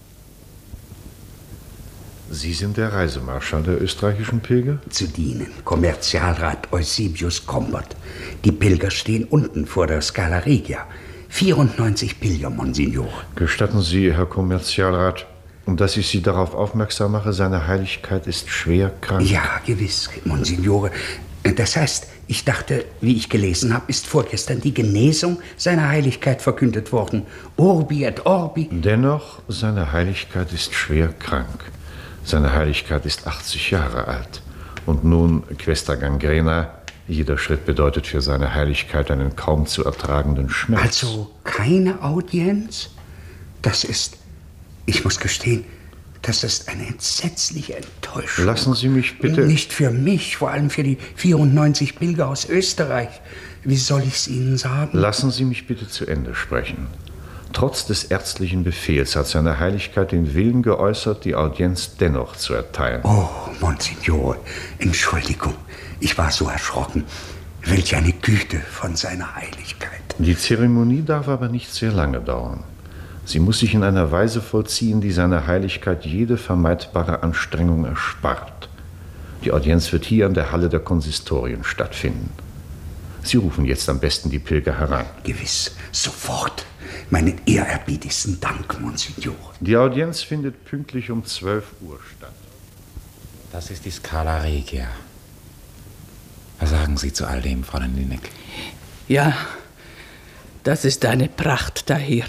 Sie sind der Reisemarschall der österreichischen Pilger? Zu dienen, Kommerzialrat Eusebius Kombert. Die Pilger stehen unten vor der Scala Regia. vierundneunzig Pilger, Monsignore. Gestatten Sie, Herr Kommerzialrat, dass ich Sie darauf aufmerksam mache, seine Heiligkeit ist schwer krank. Ja, gewiss, Monsignore. Das heißt, ich dachte, wie ich gelesen habe, ist vorgestern die Genesung seiner Heiligkeit verkündet worden. Urbi et Orbi. Dennoch, seine Heiligkeit ist schwer krank. Seine Heiligkeit ist achtzig Jahre alt. Und nun, Questa Gangrena, jeder Schritt bedeutet für seine Heiligkeit einen kaum zu ertragenden Schmerz. Also keine Audienz? Das ist, ich muss gestehen, das ist eine entsetzliche Enttäuschung. Lassen Sie mich bitte... Nicht für mich, vor allem für die vierundneunzig Pilger aus Österreich. Wie soll ich es Ihnen sagen? Lassen Sie mich bitte zu Ende sprechen. Trotz des ärztlichen Befehls hat seine Heiligkeit den Willen geäußert, die Audienz dennoch zu erteilen. Oh, Monsignore, Entschuldigung, ich war so erschrocken. Welch eine Güte von seiner Heiligkeit. Die Zeremonie darf aber nicht sehr lange dauern. Sie muss sich in einer Weise vollziehen, die seiner Heiligkeit jede vermeidbare Anstrengung erspart. Die Audienz wird hier in der Halle der Konsistorien stattfinden. Sie rufen jetzt am besten die Pilger heran. Gewiss, sofort. Meinen ehrerbietigsten Dank, Monsignore. Die Audienz findet pünktlich um zwölf Uhr statt. Das ist die Scala Regia. Was sagen Sie zu all dem, Fräulein Lineck? Ja, das ist eine Pracht da hier.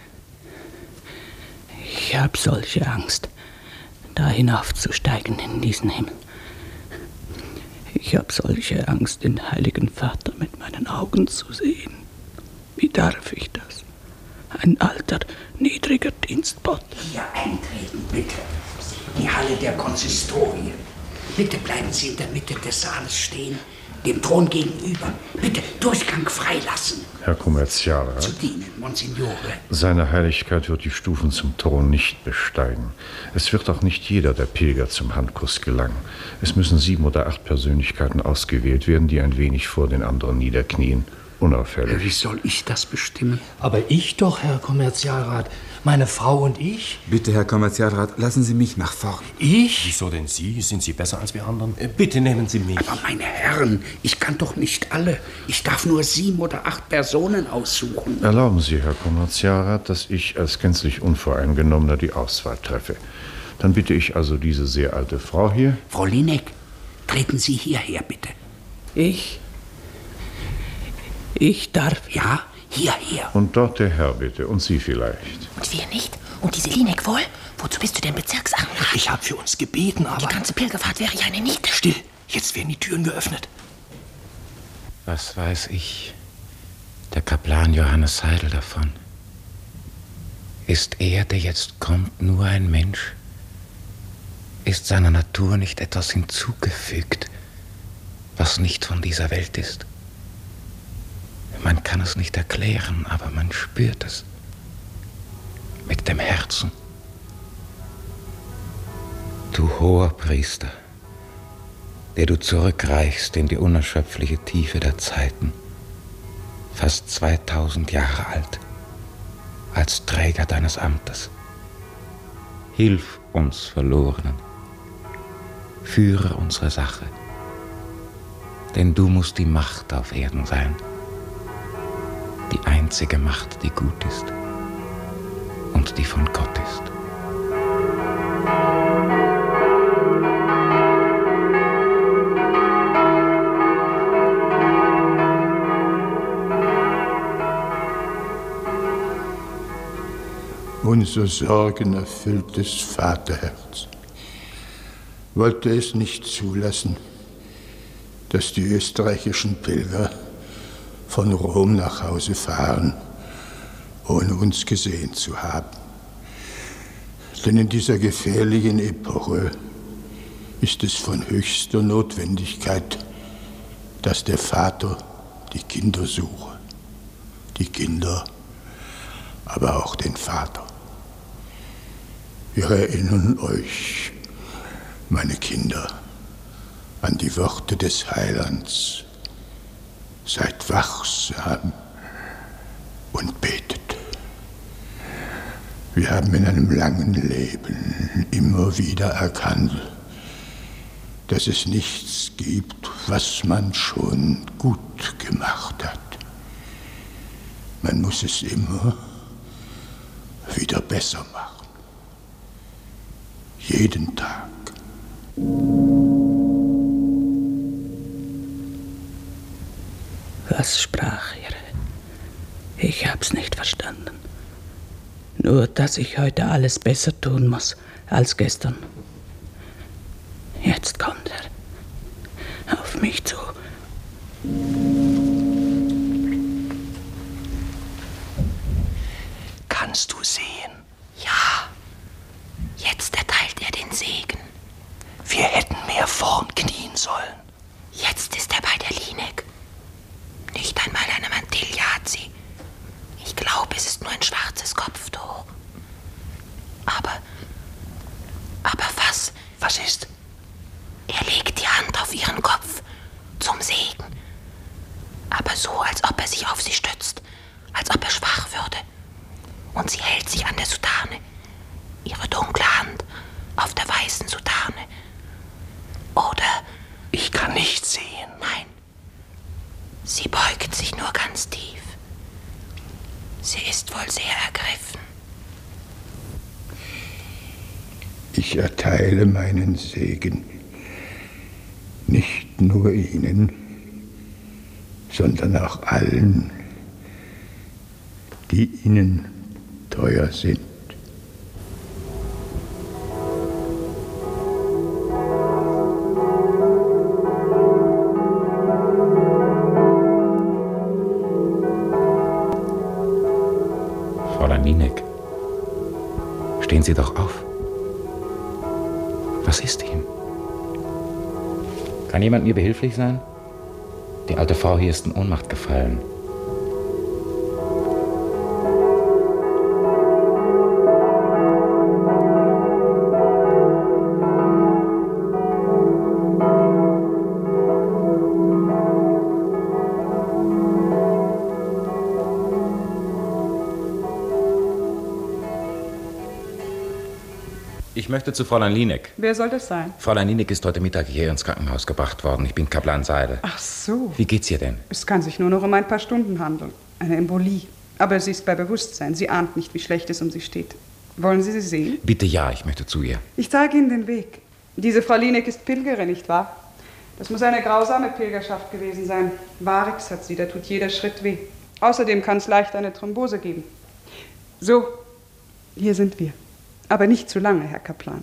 Ich habe solche Angst, da hinaufzusteigen in diesen Himmel. Ich habe solche Angst, den Heiligen Vater mit meinen Augen zu sehen. Wie darf ich das? Ein alter, niedriger Dienstbote. Hier eintreten, bitte. Die Halle der Konsistorien. Bitte bleiben Sie in der Mitte des Saales stehen, dem Thron gegenüber. Bitte Durchgang freilassen. Herr Kommerzialrat. Zu dienen, Monsignore. Seine Heiligkeit wird die Stufen zum Thron nicht besteigen. Es wird auch nicht jeder der Pilger zum Handkuss gelangen. Es müssen sieben oder acht Persönlichkeiten ausgewählt werden, die ein wenig vor den anderen niederknien. Unauffällig. Wie soll ich das bestimmen? Aber ich doch, Herr Kommerzialrat. Meine Frau und ich. Bitte, Herr Kommerzialrat, lassen Sie mich nach vorn. Ich? Wieso denn Sie? Sind Sie besser als wir anderen? Bitte nehmen Sie mich. Aber meine Herren, ich kann doch nicht alle. Ich darf nur sieben oder acht Personen aussuchen. Erlauben Sie, Herr Kommerzialrat, dass ich als gänzlich Unvoreingenommener die Auswahl treffe. Dann bitte ich also diese sehr alte Frau hier. Frau Lineck, treten Sie hierher, bitte. Ich? Ich darf... Ja, hierher. Und dort der Herr, bitte. Und Sie vielleicht. Und wir nicht? Und diese Lineck wohl? Wozu bist du denn Bezirksanwalt? Ich habe für uns gebeten, aber... Die ganze Pilgerfahrt wäre ja eine Niete. Still, jetzt werden die Türen geöffnet. Was weiß ich, der Kaplan Johannes Seidel davon? Ist er, der jetzt kommt, nur ein Mensch? Ist seiner Natur nicht etwas hinzugefügt, was nicht von dieser Welt ist. Man kann es nicht erklären, aber man spürt es mit dem Herzen. Du hoher Priester, der du zurückreichst in die unerschöpfliche Tiefe der Zeiten, fast zweitausend Jahre alt, als Träger deines Amtes. Hilf uns Verlorenen, führe unsere Sache, denn du musst die Macht auf Erden sein, die einzige Macht, die gut ist und die von Gott ist. Unser sorgenerfülltes Vaterherz wollte es nicht zulassen, dass die österreichischen Pilger von Rom nach Hause fahren, ohne uns gesehen zu haben. Denn in dieser gefährlichen Epoche ist es von höchster Notwendigkeit, dass der Vater die Kinder suche, die Kinder, aber auch den Vater. Wir erinnern euch, meine Kinder, an die Worte des Heilands. Seid wachsam und betet. Wir haben in einem langen Leben immer wieder erkannt, dass es nichts gibt, was man schon gut gemacht hat. Man muss es immer wieder besser machen. Jeden Tag. Was sprach er? Ich hab's nicht verstanden. Nur, dass ich heute alles besser tun muss als gestern. Jetzt kommt er auf mich zu. Kannst du sehen? Ja, jetzt erteilt er den Segen. Wir hätten mehr vorn knien sollen. Jetzt ist er bei der Linek. Nicht einmal eine Mantille hat sie. Ich glaube, es ist nur ein schwarzes Kopftuch. Aber, aber was? Was ist? Er legt die Hand auf ihren Kopf zum Segen. Aber so, als ob er sich auf sie stützt, als ob er schwach würde. Und sie hält sich an der Soutane, ihre dunkle Hand auf der weißen Soutane. Oder... Ich kann nichts sehen. Nein. Sie beugt sich nur ganz tief. Sie ist wohl sehr ergriffen. Ich erteile meinen Segen nicht nur Ihnen, sondern auch allen, die Ihnen teuer sind. Fräulein Linek, stehen Sie doch auf. Was ist ihm? Kann jemand mir behilflich sein? Die alte Frau hier ist in Ohnmacht gefallen. Ich möchte zu Fräulein Linek. Wer soll das sein? Fräulein Linek ist heute Mittag hier ins Krankenhaus gebracht worden. Ich bin Kaplan Seidel. Ach so. Wie geht's ihr denn? Es kann sich nur noch um ein paar Stunden handeln. Eine Embolie. Aber sie ist bei Bewusstsein. Sie ahnt nicht, wie schlecht es um sie steht. Wollen Sie sie sehen? Bitte ja, ich möchte zu ihr. Ich zeige Ihnen den Weg. Diese Frau Linek ist Pilgerin, nicht wahr? Das muss eine grausame Pilgerschaft gewesen sein. Varix hat sie, da tut jeder Schritt weh. Außerdem kann es leicht eine Thrombose geben. So, hier sind wir. Aber nicht zu lange, Herr Kaplan.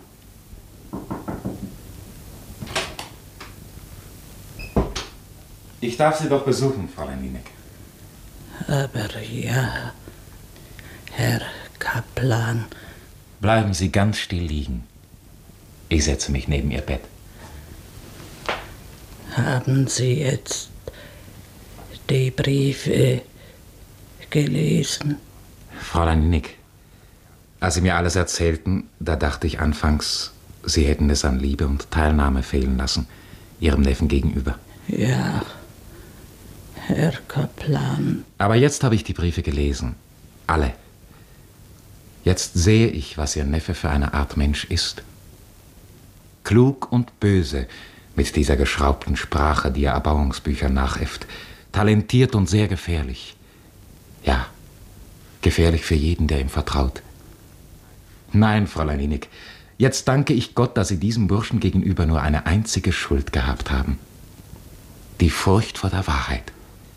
Ich darf Sie doch besuchen, Fräulein Linek. Aber ja, Herr Kaplan. Bleiben Sie ganz still liegen. Ich setze mich neben Ihr Bett. Haben Sie jetzt die Briefe gelesen? Fräulein Linig, als Sie mir alles erzählten, da dachte ich anfangs, Sie hätten es an Liebe und Teilnahme fehlen lassen, Ihrem Neffen gegenüber. Ja, Herr Kaplan. Aber jetzt habe ich die Briefe gelesen. Alle. Jetzt sehe ich, was Ihr Neffe für eine Art Mensch ist. Klug und böse, mit dieser geschraubten Sprache, die er Erbauungsbüchern nachäfft. Talentiert und sehr gefährlich. Ja, gefährlich für jeden, der ihm vertraut. Nein, Fräulein Linig, jetzt danke ich Gott, dass Sie diesem Burschen gegenüber nur eine einzige Schuld gehabt haben. Die Furcht vor der Wahrheit.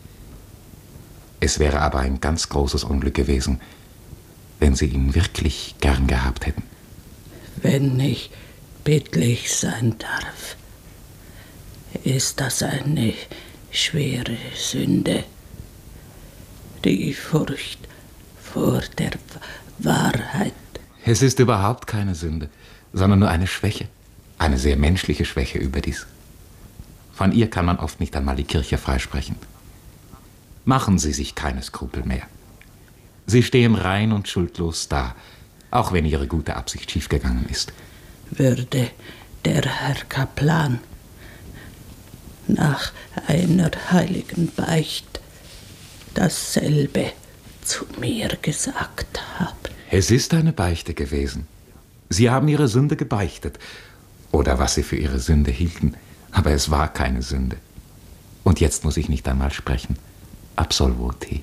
Es wäre aber ein ganz großes Unglück gewesen, wenn Sie ihn wirklich gern gehabt hätten. Wenn ich bittlich sein darf, ist das eine schwere Sünde. Die Furcht vor der Wahrheit. Es ist überhaupt keine Sünde, sondern nur eine Schwäche. Eine sehr menschliche Schwäche überdies. Von ihr kann man oft nicht einmal die Kirche freisprechen. Machen Sie sich keine Skrupel mehr. Sie stehen rein und schuldlos da, auch wenn Ihre gute Absicht schiefgegangen ist. Würde der Herr Kaplan nach einer heiligen Beicht dasselbe zu mir gesagt haben? Es ist eine Beichte gewesen. Sie haben Ihre Sünde gebeichtet. Oder was Sie für Ihre Sünde hielten. Aber es war keine Sünde. Und jetzt muss ich nicht einmal sprechen. Absolvo-te.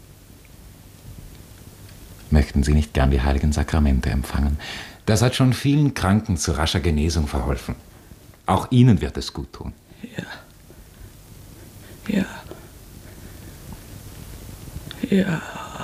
Möchten Sie nicht gern die heiligen Sakramente empfangen? Das hat schon vielen Kranken zu rascher Genesung verholfen. Auch Ihnen wird es gut tun. Ja. Ja. Ja.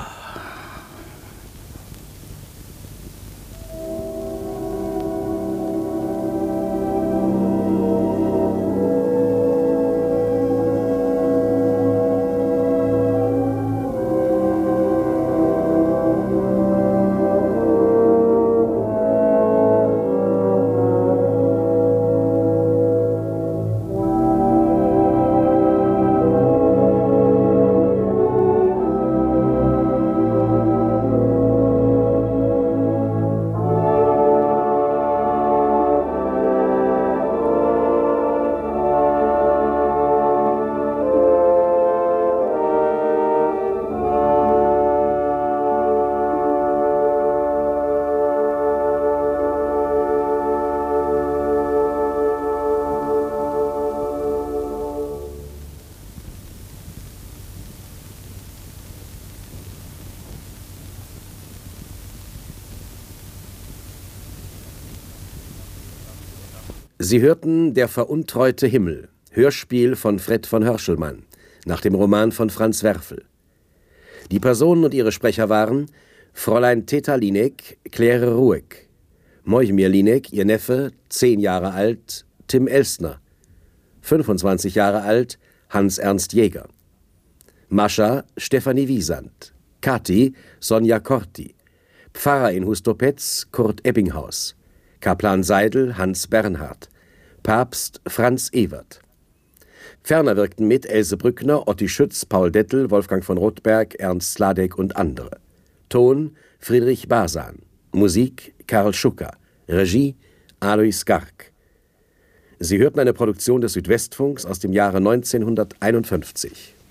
Sie hörten Der veruntreute Himmel, Hörspiel von Fred von Hörschelmann, nach dem Roman von Franz Werfel. Die Personen und ihre Sprecher waren Fräulein Theta Linek, Claire Rueck, Mojmir Linek, ihr Neffe, zehn Jahre alt, Tim Elstner, fünfundzwanzig Jahre alt, Hans-Ernst Jäger, Mascha, Stefanie Wiesand, Kathi, Sonja Korti, Pfarrer in Hustopetz, Kurt Ebbinghaus, Kaplan Seidel, Hans Bernhard, Papst, Franz Ewert. Ferner wirkten mit Else Brückner, Otti Schütz, Paul Dettel, Wolfgang von Rothberg, Ernst Sladek und andere. Ton Friedrich Basan. Musik Karl Schucker. Regie Alois Garg. Sie hörten eine Produktion des Südwestfunks aus dem Jahre neunzehnhunderteinundfünfzig.